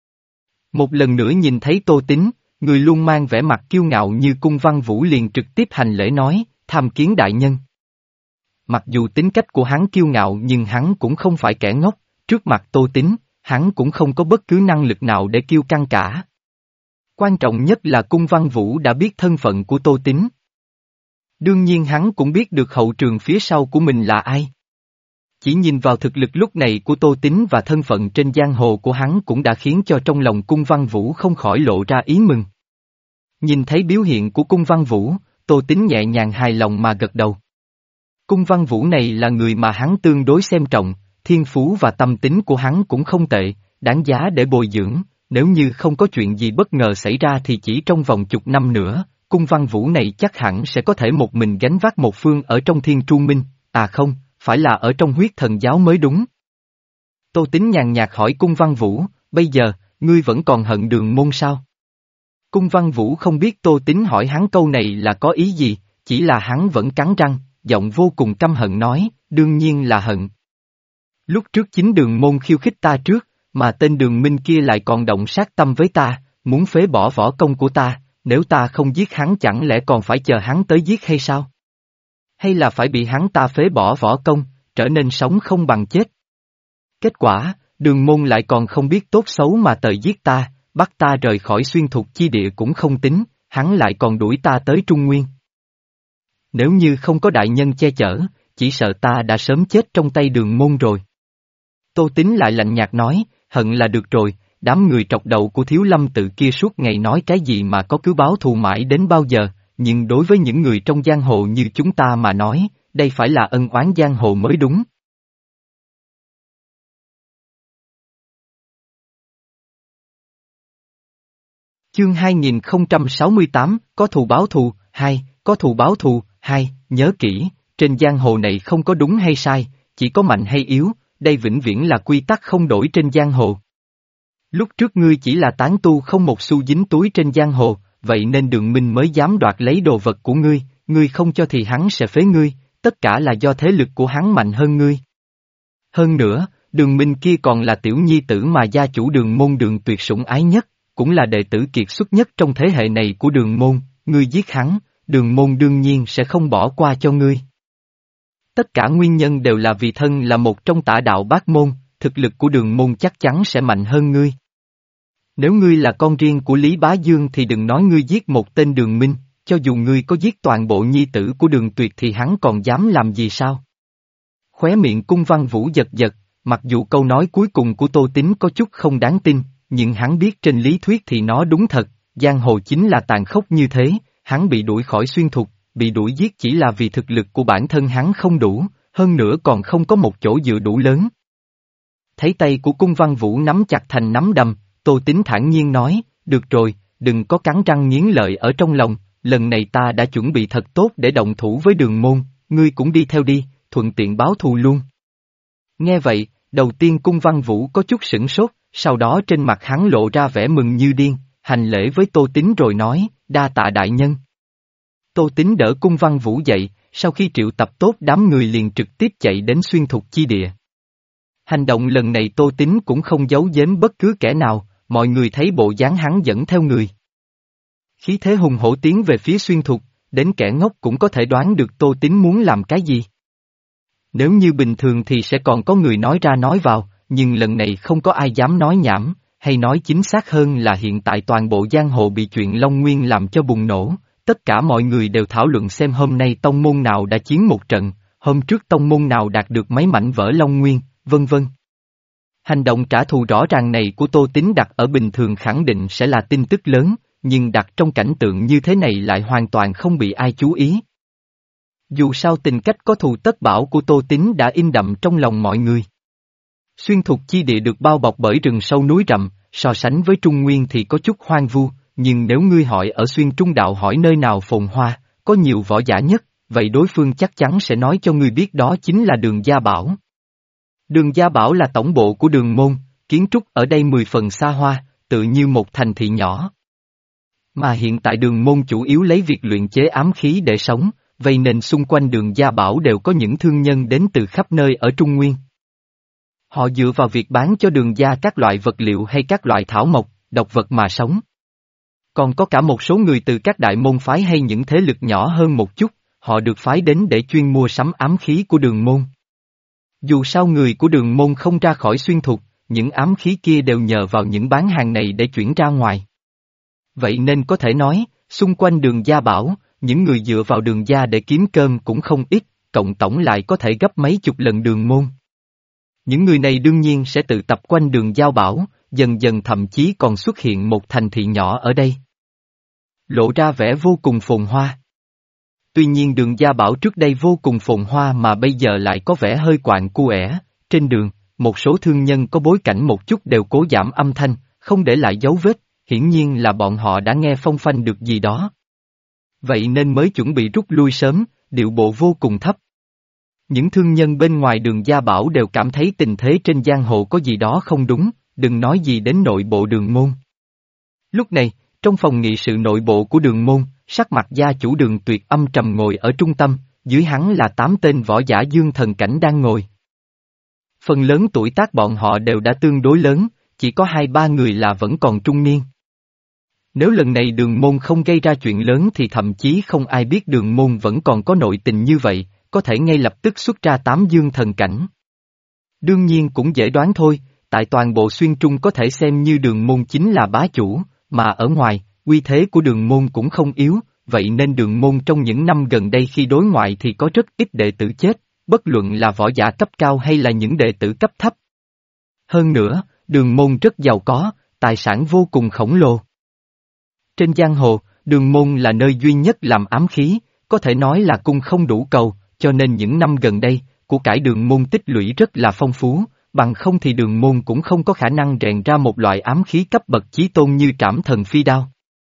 Một lần nữa nhìn thấy Tô Tín, người luôn mang vẻ mặt kiêu ngạo như Cung Văn Vũ liền trực tiếp hành lễ nói, tham kiến đại nhân. Mặc dù tính cách của hắn kiêu ngạo nhưng hắn cũng không phải kẻ ngốc, trước mặt Tô Tín, hắn cũng không có bất cứ năng lực nào để kiêu căng cả. Quan trọng nhất là Cung Văn Vũ đã biết thân phận của Tô Tín. Đương nhiên hắn cũng biết được hậu trường phía sau của mình là ai. Chỉ nhìn vào thực lực lúc này của Tô Tín và thân phận trên giang hồ của hắn cũng đã khiến cho trong lòng Cung Văn Vũ không khỏi lộ ra ý mừng. Nhìn thấy biểu hiện của Cung Văn Vũ, Tô Tín nhẹ nhàng hài lòng mà gật đầu. Cung Văn Vũ này là người mà hắn tương đối xem trọng, thiên phú và tâm tính của hắn cũng không tệ, đáng giá để bồi dưỡng, nếu như không có chuyện gì bất ngờ xảy ra thì chỉ trong vòng chục năm nữa, Cung Văn Vũ này chắc hẳn sẽ có thể một mình gánh vác một phương ở trong Thiên Tru Minh, à không, phải là ở trong Huyết Thần Giáo mới đúng. Tô Tín nhàn nhạt hỏi Cung Văn Vũ, bây giờ, ngươi vẫn còn hận Đường Môn sao? Cung Văn Vũ không biết Tô Tín hỏi hắn câu này là có ý gì, chỉ là hắn vẫn cắn răng, giọng vô cùng căm hận nói, đương nhiên là hận. Lúc trước chính Đường Môn khiêu khích ta trước, mà tên Đường Minh kia lại còn động sát tâm với ta, muốn phế bỏ võ công của ta, nếu ta không giết hắn chẳng lẽ còn phải chờ hắn tới giết hay sao? Hay là phải bị hắn ta phế bỏ võ công, trở nên sống không bằng chết? Kết quả, Đường Môn lại còn không biết tốt xấu mà tời giết ta, bắt ta rời khỏi xuyên thục chi địa cũng không tính, hắn lại còn đuổi ta tới Trung Nguyên. Nếu như không có đại nhân che chở, chỉ sợ ta đã sớm chết trong tay Đường Môn rồi. Tô Tín lại lạnh nhạt nói, hận là được rồi, đám người trọc đầu của Thiếu Lâm tự kia suốt ngày nói cái gì mà có cứ báo thù mãi đến bao giờ, nhưng đối với những người trong giang hồ như chúng ta mà nói, đây phải là ân oán giang hồ mới đúng. Chương hai nghìn không trăm sáu mươi tám, có thù báo thù, hai, có thù báo thù, hai, nhớ kỹ, trên giang hồ này không có đúng hay sai, chỉ có mạnh hay yếu, đây vĩnh viễn là quy tắc không đổi trên giang hồ. Lúc trước ngươi chỉ là tán tu không một xu dính túi trên giang hồ, vậy nên Đường Minh mới dám đoạt lấy đồ vật của ngươi, ngươi không cho thì hắn sẽ phế ngươi, tất cả là do thế lực của hắn mạnh hơn ngươi. Hơn nữa, Đường Minh kia còn là tiểu nhi tử mà gia chủ Đường môn Đường Tuyệt sủng ái nhất, cũng là đệ tử kiệt xuất nhất trong thế hệ này của Đường môn, ngươi giết hắn, Đường môn đương nhiên sẽ không bỏ qua cho ngươi. Tất cả nguyên nhân đều là vì thân là một trong tả đạo bát môn, thực lực của Đường môn chắc chắn sẽ mạnh hơn ngươi. Nếu ngươi là con riêng của Lý Bá Dương thì đừng nói ngươi giết một tên Đường Minh, cho dù ngươi có giết toàn bộ nhi tử của Đường Tuyệt thì hắn còn dám làm gì sao? Khóe miệng Cung Văn Vũ giật giật, mặc dù câu nói cuối cùng của Tô Tín có chút không đáng tin, nhưng hắn biết trên lý thuyết thì nó đúng thật, giang hồ chính là tàn khốc như thế, hắn bị đuổi khỏi xuyên thục, bị đuổi giết chỉ là vì thực lực của bản thân hắn không đủ, hơn nữa còn không có một chỗ dựa đủ lớn. Thấy tay của Cung Văn Vũ nắm chặt thành nắm đầm, Tô Tín thản nhiên nói, được rồi, đừng có cắn răng nghiến lợi ở trong lòng, lần này ta đã chuẩn bị thật tốt để động thủ với Đường môn, ngươi cũng đi theo đi, thuận tiện báo thù luôn. Nghe vậy, đầu tiên Cung Văn Vũ có chút sửng sốt, sau đó trên mặt hắn lộ ra vẻ mừng như điên, hành lễ với Tô Tín rồi nói, đa tạ đại nhân. Tô Tín đỡ Cung Văn Vũ dậy, sau khi triệu tập tốt đám người liền trực tiếp chạy đến xuyên thục chi địa. Hành động lần này Tô Tín cũng không giấu giếm bất cứ kẻ nào, mọi người thấy bộ dáng hắn dẫn theo người. Khí thế hùng hổ tiến về phía xuyên thục, đến kẻ ngốc cũng có thể đoán được Tô Tín muốn làm cái gì. Nếu như bình thường thì sẽ còn có người nói ra nói vào, nhưng lần này không có ai dám nói nhảm, hay nói chính xác hơn là hiện tại toàn bộ giang hồ bị chuyện Long Nguyên làm cho bùng nổ, tất cả mọi người đều thảo luận xem hôm nay tông môn nào đã chiến một trận, hôm trước tông môn nào đạt được mấy mảnh vỡ Long Nguyên, vân vân. Hành động trả thù rõ ràng này của Tô Tín đặt ở bình thường khẳng định sẽ là tin tức lớn, nhưng đặt trong cảnh tượng như thế này lại hoàn toàn không bị ai chú ý. Dù sao tình cách có thù tất bảo của Tô Tín đã in đậm trong lòng mọi người. Xuyên thục chi địa được bao bọc bởi rừng sâu núi rậm, so sánh với Trung Nguyên thì có chút hoang vu, nhưng nếu ngươi hỏi ở xuyên trung đạo hỏi nơi nào phồn hoa, có nhiều võ giả nhất, vậy đối phương chắc chắn sẽ nói cho ngươi biết đó chính là Đường Gia Bảo. Đường Gia Bảo là tổng bộ của Đường môn, kiến trúc ở đây mười phần xa hoa, tự như một thành thị nhỏ. Mà hiện tại Đường môn chủ yếu lấy việc luyện chế ám khí để sống, vậy nên xung quanh Đường Gia Bảo đều có những thương nhân đến từ khắp nơi ở Trung Nguyên. Họ dựa vào việc bán cho Đường gia các loại vật liệu hay các loại thảo mộc, độc vật mà sống. Còn có cả một số người từ các đại môn phái hay những thế lực nhỏ hơn một chút, họ được phái đến để chuyên mua sắm ám khí của Đường môn. Dù sao người của Đường môn không ra khỏi xuyên thục, những ám khí kia đều nhờ vào những bán hàng này để chuyển ra ngoài. Vậy nên có thể nói, xung quanh Đường Gia Bảo, những người dựa vào Đường gia để kiếm cơm cũng không ít, cộng tổng lại có thể gấp mấy chục lần Đường môn. Những người này đương nhiên sẽ tự tập quanh Đường Giao Bảo, dần dần thậm chí còn xuất hiện một thành thị nhỏ ở đây. Lộ ra vẻ vô cùng phồn hoa. Tuy nhiên Đường Gia Bảo trước đây vô cùng phồn hoa mà bây giờ lại có vẻ hơi quạnh cu ẻ, trên đường, một số thương nhân có bối cảnh một chút đều cố giảm âm thanh, không để lại dấu vết, hiển nhiên là bọn họ đã nghe phong phanh được gì đó. Vậy nên mới chuẩn bị rút lui sớm, điệu bộ vô cùng thấp. Những thương nhân bên ngoài Đường Gia Bảo đều cảm thấy tình thế trên giang hồ có gì đó không đúng, đừng nói gì đến nội bộ Đường môn. Lúc này, trong phòng nghị sự nội bộ của Đường môn, sắc mặt gia chủ Đường Tuyệt âm trầm ngồi ở trung tâm, dưới hắn là tám tên võ giả dương thần cảnh đang ngồi. Phần lớn tuổi tác bọn họ đều đã tương đối lớn, chỉ có hai ba người là vẫn còn trung niên. Nếu lần này Đường môn không gây ra chuyện lớn thì thậm chí không ai biết Đường môn vẫn còn có nội tình như vậy, có thể ngay lập tức xuất ra tám dương thần cảnh. Đương nhiên cũng dễ đoán thôi, tại toàn bộ xuyên trung có thể xem như Đường môn chính là bá chủ, mà ở ngoài, uy thế của Đường môn cũng không yếu, vậy nên Đường môn trong những năm gần đây khi đối ngoại thì có rất ít đệ tử chết, bất luận là võ giả cấp cao hay là những đệ tử cấp thấp. Hơn nữa, Đường Môn rất giàu có, tài sản vô cùng khổng lồ. Trên giang hồ, Đường Môn là nơi duy nhất làm ám khí, có thể nói là cung không đủ cầu, cho nên những năm gần đây, của cải Đường Môn tích lũy rất là phong phú, bằng không thì Đường Môn cũng không có khả năng rèn ra một loại ám khí cấp bậc chí tôn như Trảm Thần Phi Đao.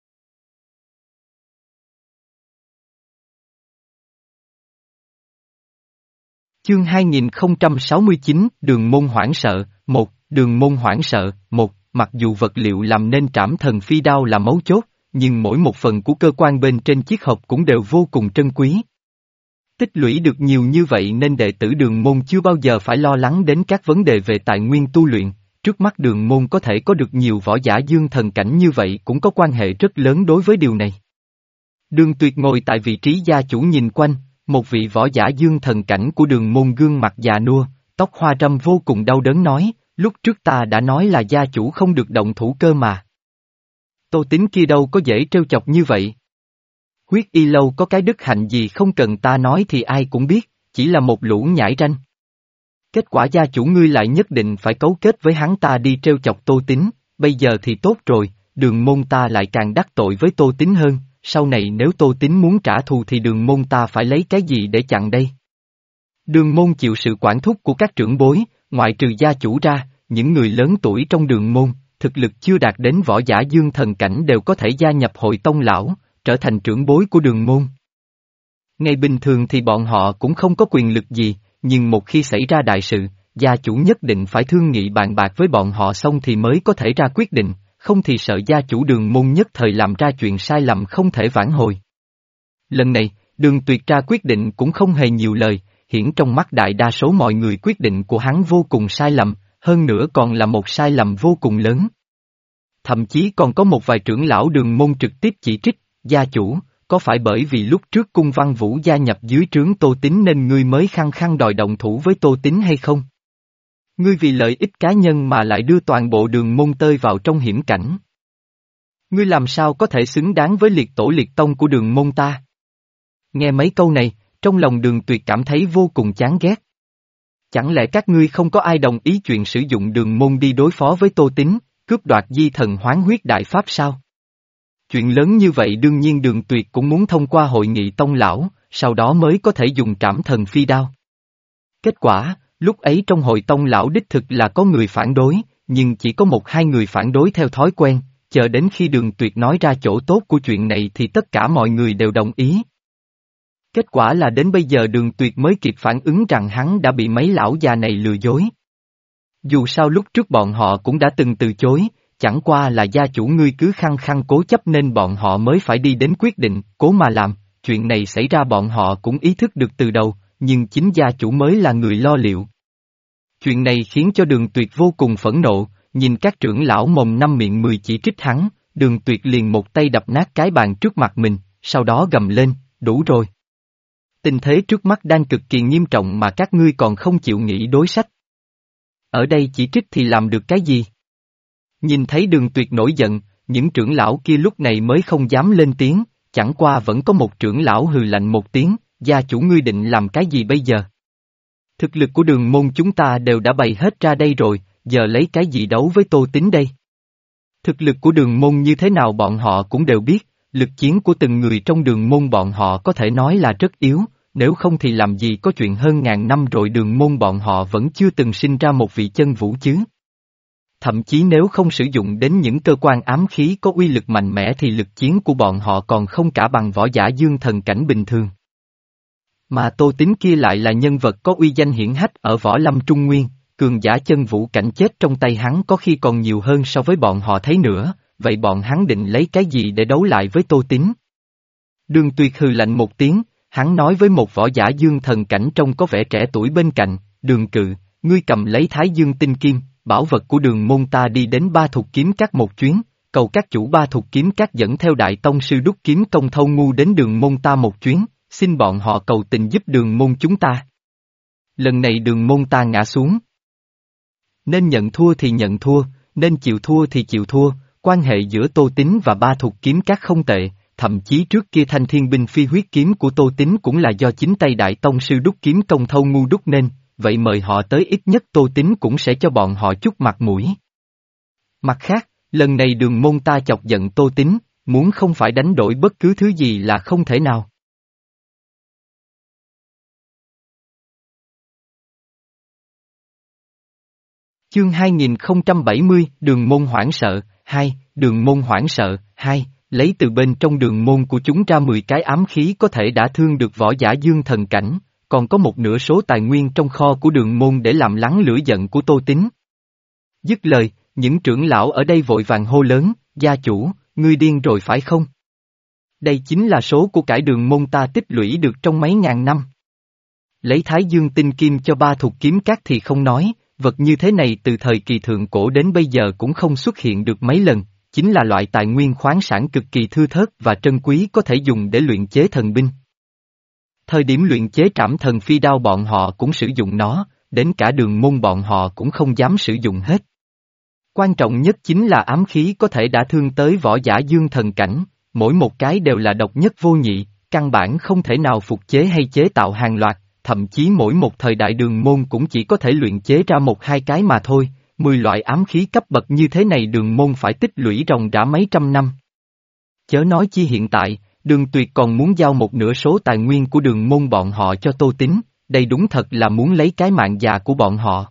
Chương hai nghìn không trăm sáu mươi chín, Đường Môn hoảng sợ, một, Đường Môn hoảng sợ, một, mặc dù vật liệu làm nên Trảm Thần Phi Đao là mấu chốt, nhưng mỗi một phần của cơ quan bên trên chiếc hộp cũng đều vô cùng trân quý. Tích lũy được nhiều như vậy nên đệ tử Đường Môn chưa bao giờ phải lo lắng đến các vấn đề về tài nguyên tu luyện, trước mắt Đường Môn có thể có được nhiều võ giả dương thần cảnh như vậy cũng có quan hệ rất lớn đối với điều này. Đường Tuyệt ngồi tại vị trí gia chủ nhìn quanh, một vị võ giả dương thần cảnh của Đường Môn gương mặt già nua, tóc hoa râm vô cùng đau đớn nói, lúc trước ta đã nói là gia chủ không được động thủ cơ mà. Tô Tín kia đâu có dễ trêu chọc như vậy. Huyết Y Lâu có cái đức hạnh gì không cần ta nói thì ai cũng biết, chỉ là một lũ nhãi ranh. Kết quả gia chủ ngươi lại nhất định phải cấu kết với hắn ta đi trêu chọc Tô Tín, bây giờ thì tốt rồi, Đường Môn ta lại càng đắc tội với Tô Tín hơn, sau này nếu Tô Tín muốn trả thù thì Đường Môn ta phải lấy cái gì để chặn đây? Đường Môn chịu sự quản thúc của các trưởng bối, ngoại trừ gia chủ ra, những người lớn tuổi trong Đường Môn, thực lực chưa đạt đến võ giả dương thần cảnh đều có thể gia nhập hội tông lão, trở thành trưởng bối của Đường Môn. Ngày bình thường thì bọn họ cũng không có quyền lực gì, nhưng một khi xảy ra đại sự, gia chủ nhất định phải thương nghị bàn bạc với bọn họ xong thì mới có thể ra quyết định, không thì sợ gia chủ Đường Môn nhất thời làm ra chuyện sai lầm không thể vãn hồi. Lần này, Đường Tuyệt ra quyết định cũng không hề nhiều lời, hiển trong mắt đại đa số mọi người quyết định của hắn vô cùng sai lầm, hơn nữa còn là một sai lầm vô cùng lớn. Thậm chí còn có một vài trưởng lão Đường Môn trực tiếp chỉ trích, gia chủ, có phải bởi vì lúc trước Cung Văn Vũ gia nhập dưới trướng Tô Tín nên ngươi mới khăng khăng đòi động thủ với Tô Tín hay không? Ngươi vì lợi ích cá nhân mà lại đưa toàn bộ Đường Môn tơi vào trong hiểm cảnh. Ngươi làm sao có thể xứng đáng với liệt tổ liệt tông của Đường Môn ta? Nghe mấy câu này, trong lòng Đường Tuyệt cảm thấy vô cùng chán ghét. Chẳng lẽ các ngươi không có ai đồng ý chuyện sử dụng Đường Môn đi đối phó với Tô Tín, cướp đoạt di thần hoán huyết đại pháp sao? Chuyện lớn như vậy đương nhiên Đường Tuyệt cũng muốn thông qua hội nghị tông lão, sau đó mới có thể dùng Trảm Thần Phi Đao. Kết quả, lúc ấy trong hội tông lão đích thực là có người phản đối, nhưng chỉ có một hai người phản đối theo thói quen, chờ đến khi Đường Tuyệt nói ra chỗ tốt của chuyện này thì tất cả mọi người đều đồng ý. Kết quả là đến bây giờ Đường Tuyệt mới kịp phản ứng rằng hắn đã bị mấy lão già này lừa dối. Dù sao lúc trước bọn họ cũng đã từng từ chối, chẳng qua là gia chủ ngươi cứ khăng khăng cố chấp nên bọn họ mới phải đi đến quyết định, cố mà làm, chuyện này xảy ra bọn họ cũng ý thức được từ đầu, nhưng chính gia chủ mới là người lo liệu. Chuyện này khiến cho Đường Tuyệt vô cùng phẫn nộ, nhìn các trưởng lão mồm năm miệng mười chỉ trích hắn, Đường Tuyệt liền một tay đập nát cái bàn trước mặt mình, sau đó gầm lên, đủ rồi. Tình thế trước mắt đang cực kỳ nghiêm trọng mà các ngươi còn không chịu nghĩ đối sách. Ở đây chỉ trích thì làm được cái gì? Nhìn thấy Đường Tuyệt nổi giận, những trưởng lão kia lúc này mới không dám lên tiếng, chẳng qua vẫn có một trưởng lão hừ lạnh một tiếng, gia chủ ngươi định làm cái gì bây giờ? Thực lực của Đường Môn chúng ta đều đã bày hết ra đây rồi, giờ lấy cái gì đấu với Tô Tín đây? Thực lực của Đường Môn như thế nào bọn họ cũng đều biết, lực chiến của từng người trong Đường Môn bọn họ có thể nói là rất yếu, nếu không thì làm gì có chuyện hơn ngàn năm rồi Đường Môn bọn họ vẫn chưa từng sinh ra một vị chân vũ chứ. Thậm chí nếu không sử dụng đến những cơ quan ám khí có uy lực mạnh mẽ thì lực chiến của bọn họ còn không cả bằng võ giả dương thần cảnh bình thường. Mà Tô Tín kia lại là nhân vật có uy danh hiển hách ở võ lâm Trung Nguyên, cường giả chân vũ cảnh chết trong tay hắn có khi còn nhiều hơn so với bọn họ thấy nữa, vậy bọn hắn định lấy cái gì để đấu lại với Tô Tín? Đường Tuyệt hừ lạnh một tiếng, hắn nói với một võ giả dương thần cảnh trông có vẻ trẻ tuổi bên cạnh, Đường Cự, ngươi cầm lấy Thái Dương Tinh Kim, bảo vật của Đường Môn ta đi đến Ba Thục Kiếm Các một chuyến, cầu các chủ Ba Thục Kiếm Các dẫn theo Đại Tông Sư Đúc Kiếm Công Thâu Ngu đến Đường Môn ta một chuyến, xin bọn họ cầu tình giúp Đường Môn chúng ta. Lần này Đường Môn ta ngã xuống. Nên nhận thua thì nhận thua, nên chịu thua thì chịu thua, quan hệ giữa Tô Tín và Ba Thục Kiếm Các không tệ, thậm chí trước kia Thanh Thiên Binh Phi huyết kiếm của Tô Tín cũng là do chính tay Đại Tông Sư Đúc Kiếm Công Thâu Ngu đúc nên, vậy mời họ tới ít nhất Tô Tín cũng sẽ cho bọn họ chút mặt mũi. Mặt khác, lần này Đường Môn ta chọc giận Tô Tín, muốn không phải đánh đổi bất cứ thứ gì là không thể nào. Chương hai nghìn không trăm bảy mươi, Đường Môn hoảng sợ, hai, Đường Môn hoảng sợ, hai, lấy từ bên trong đường môn của chúng ra mười cái ám khí có thể đã thương được võ giả dương thần cảnh, còn có một nửa số tài nguyên trong kho của đường môn để làm lắng lửa giận của Tô Tín. Dứt lời, những trưởng lão ở đây vội vàng hô lớn, gia chủ, ngươi điên rồi phải không? Đây chính là số của cải đường môn ta tích lũy được trong mấy ngàn năm. Lấy Thái Dương tinh kim cho ba thuộc kiếm các thì không nói, vật như thế này từ thời kỳ thượng cổ đến bây giờ cũng không xuất hiện được mấy lần, chính là loại tài nguyên khoáng sản cực kỳ thưa thớt và trân quý có thể dùng để luyện chế thần binh. Thời điểm luyện chế trảm thần phi đao bọn họ cũng sử dụng nó, đến cả đường môn bọn họ cũng không dám sử dụng hết. Quan trọng nhất chính là ám khí có thể đã thương tới võ giả dương thần cảnh, mỗi một cái đều là độc nhất vô nhị, căn bản không thể nào phục chế hay chế tạo hàng loạt, thậm chí mỗi một thời đại đường môn cũng chỉ có thể luyện chế ra một hai cái mà thôi, mười loại ám khí cấp bậc như thế này đường môn phải tích lũy ròng rã mấy trăm năm. Chớ nói chi hiện tại, Đường Tuyệt còn muốn giao một nửa số tài nguyên của đường môn bọn họ cho Tô Tín, đây đúng thật là muốn lấy cái mạng già của bọn họ.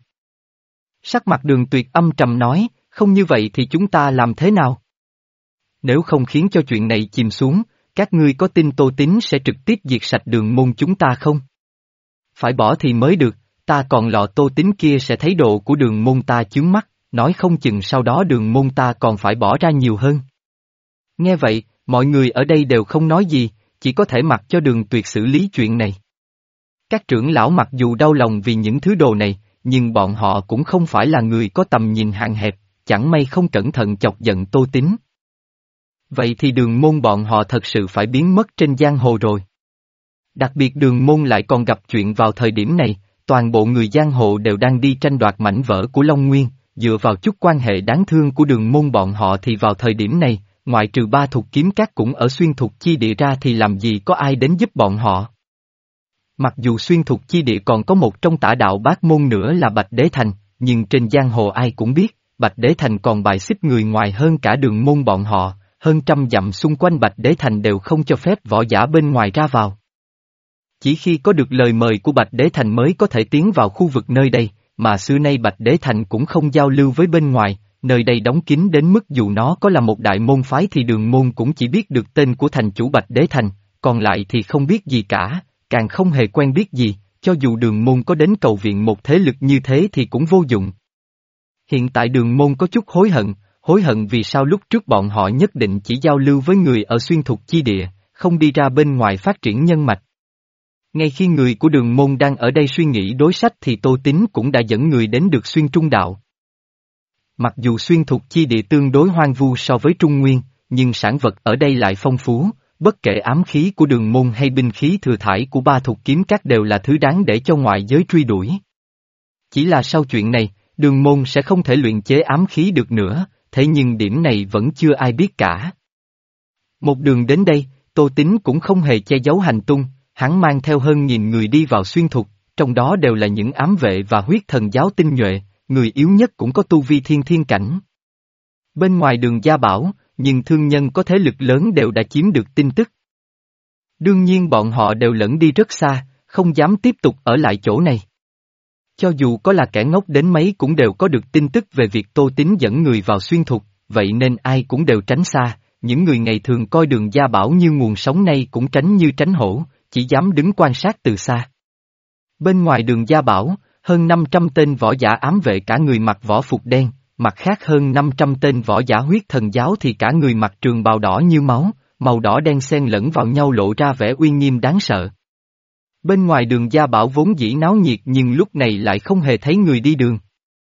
Sắc mặt Đường Tuyệt âm trầm nói, không như vậy thì chúng ta làm thế nào? Nếu không khiến cho chuyện này chìm xuống, các ngươi có tin Tô Tín sẽ trực tiếp diệt sạch đường môn chúng ta không? Phải bỏ thì mới được, ta còn lọ Tô Tín kia sẽ thấy độ của đường môn ta chướng mắt, nói không chừng sau đó đường môn ta còn phải bỏ ra nhiều hơn. Nghe vậy, mọi người ở đây đều không nói gì, chỉ có thể mặc cho Đường Tuyệt xử lý chuyện này. Các trưởng lão mặc dù đau lòng vì những thứ đồ này, nhưng bọn họ cũng không phải là người có tầm nhìn hạn hẹp, chẳng may không cẩn thận chọc giận Tô Tín. Vậy thì đường môn bọn họ thật sự phải biến mất trên giang hồ rồi. Đặc biệt đường môn lại còn gặp chuyện vào thời điểm này, toàn bộ người giang hồ đều đang đi tranh đoạt mảnh vỡ của Long Nguyên, dựa vào chút quan hệ đáng thương của đường môn bọn họ thì vào thời điểm này, ngoại trừ ba thuộc kiếm các cũng ở xuyên thuộc chi địa ra thì làm gì có ai đến giúp bọn họ. Mặc dù xuyên thuộc chi địa còn có một trong tả đạo bát môn nữa là Bạch Đế Thành, nhưng trên giang hồ ai cũng biết, Bạch Đế Thành còn bài xích người ngoài hơn cả đường môn bọn họ, hơn trăm dặm xung quanh Bạch Đế Thành đều không cho phép võ giả bên ngoài ra vào. Chỉ khi có được lời mời của Bạch Đế Thành mới có thể tiến vào khu vực nơi đây, mà xưa nay Bạch Đế Thành cũng không giao lưu với bên ngoài, nơi đây đóng kín đến mức dù nó có là một đại môn phái thì đường môn cũng chỉ biết được tên của thành chủ Bạch Đế Thành, còn lại thì không biết gì cả, càng không hề quen biết gì, cho dù đường môn có đến cầu viện một thế lực như thế thì cũng vô dụng. Hiện tại đường môn có chút hối hận, hối hận vì sao lúc trước bọn họ nhất định chỉ giao lưu với người ở xuyên thục chi địa, không đi ra bên ngoài phát triển nhân mạch. Ngay khi người của đường môn đang ở đây suy nghĩ đối sách thì Tô Tín cũng đã dẫn người đến được xuyên trung đạo. Mặc dù xuyên thục chi địa tương đối hoang vu so với Trung Nguyên, nhưng sản vật ở đây lại phong phú, bất kể ám khí của đường môn hay binh khí thừa thải của ba thục kiếm các đều là thứ đáng để cho ngoại giới truy đuổi. Chỉ là sau chuyện này, đường môn sẽ không thể luyện chế ám khí được nữa, thế nhưng điểm này vẫn chưa ai biết cả. Một đường đến đây, Tô Tín cũng không hề che giấu hành tung, hắn mang theo hơn nghìn người đi vào xuyên thục, trong đó đều là những ám vệ và huyết thần giáo tinh nhuệ, người yếu nhất cũng có tu vi thiên thiên cảnh. Bên ngoài đường Gia Bảo, nhưng thương nhân có thế lực lớn đều đã chiếm được tin tức. Đương nhiên bọn họ đều lẫn đi rất xa, không dám tiếp tục ở lại chỗ này. Cho dù có là kẻ ngốc đến mấy cũng đều có được tin tức về việc Tô Tín dẫn người vào xuyên thục, vậy nên ai cũng đều tránh xa, những người ngày thường coi đường Gia Bảo như nguồn sống nay cũng tránh như tránh hổ, chỉ dám đứng quan sát từ xa. Bên ngoài đường Gia Bảo, hơn năm trăm tên võ giả ám vệ cả người mặc võ phục đen, mặt khác hơn năm trăm tên võ giả huyết thần giáo thì cả người mặc trường bào đỏ như máu, màu đỏ đen xen lẫn vào nhau lộ ra vẻ uy nghiêm đáng sợ. Bên ngoài đường Gia Bảo vốn dĩ náo nhiệt nhưng lúc này lại không hề thấy người đi đường.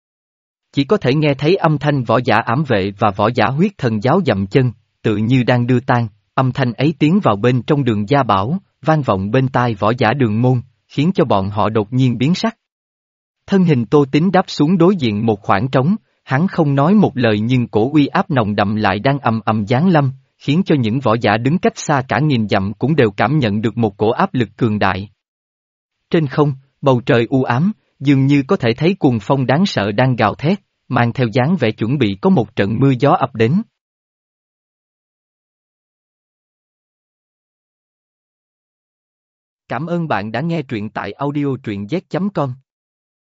Chỉ có thể nghe thấy âm thanh võ giả ám vệ và võ giả huyết thần giáo dậm chân, tự như đang đưa tang, âm thanh ấy tiến vào bên trong đường Gia Bảo, vang vọng bên tai võ giả đường môn, khiến cho bọn họ đột nhiên biến sắc. Thân hình Tô Tín đáp xuống đối diện một khoảng trống, hắn không nói một lời nhưng cổ uy áp nồng đậm lại đang ầm ầm giáng lâm, khiến cho những võ giả đứng cách xa cả nghìn dặm cũng đều cảm nhận được một cổ áp lực cường đại. Trên không, bầu trời u ám, Dường như có thể thấy cuồng phong đáng sợ đang gào thét, mang theo dáng vẻ chuẩn bị có một trận mưa gió ập đến. Cảm ơn bạn đã nghe truyện tại audio truyện z chấm com.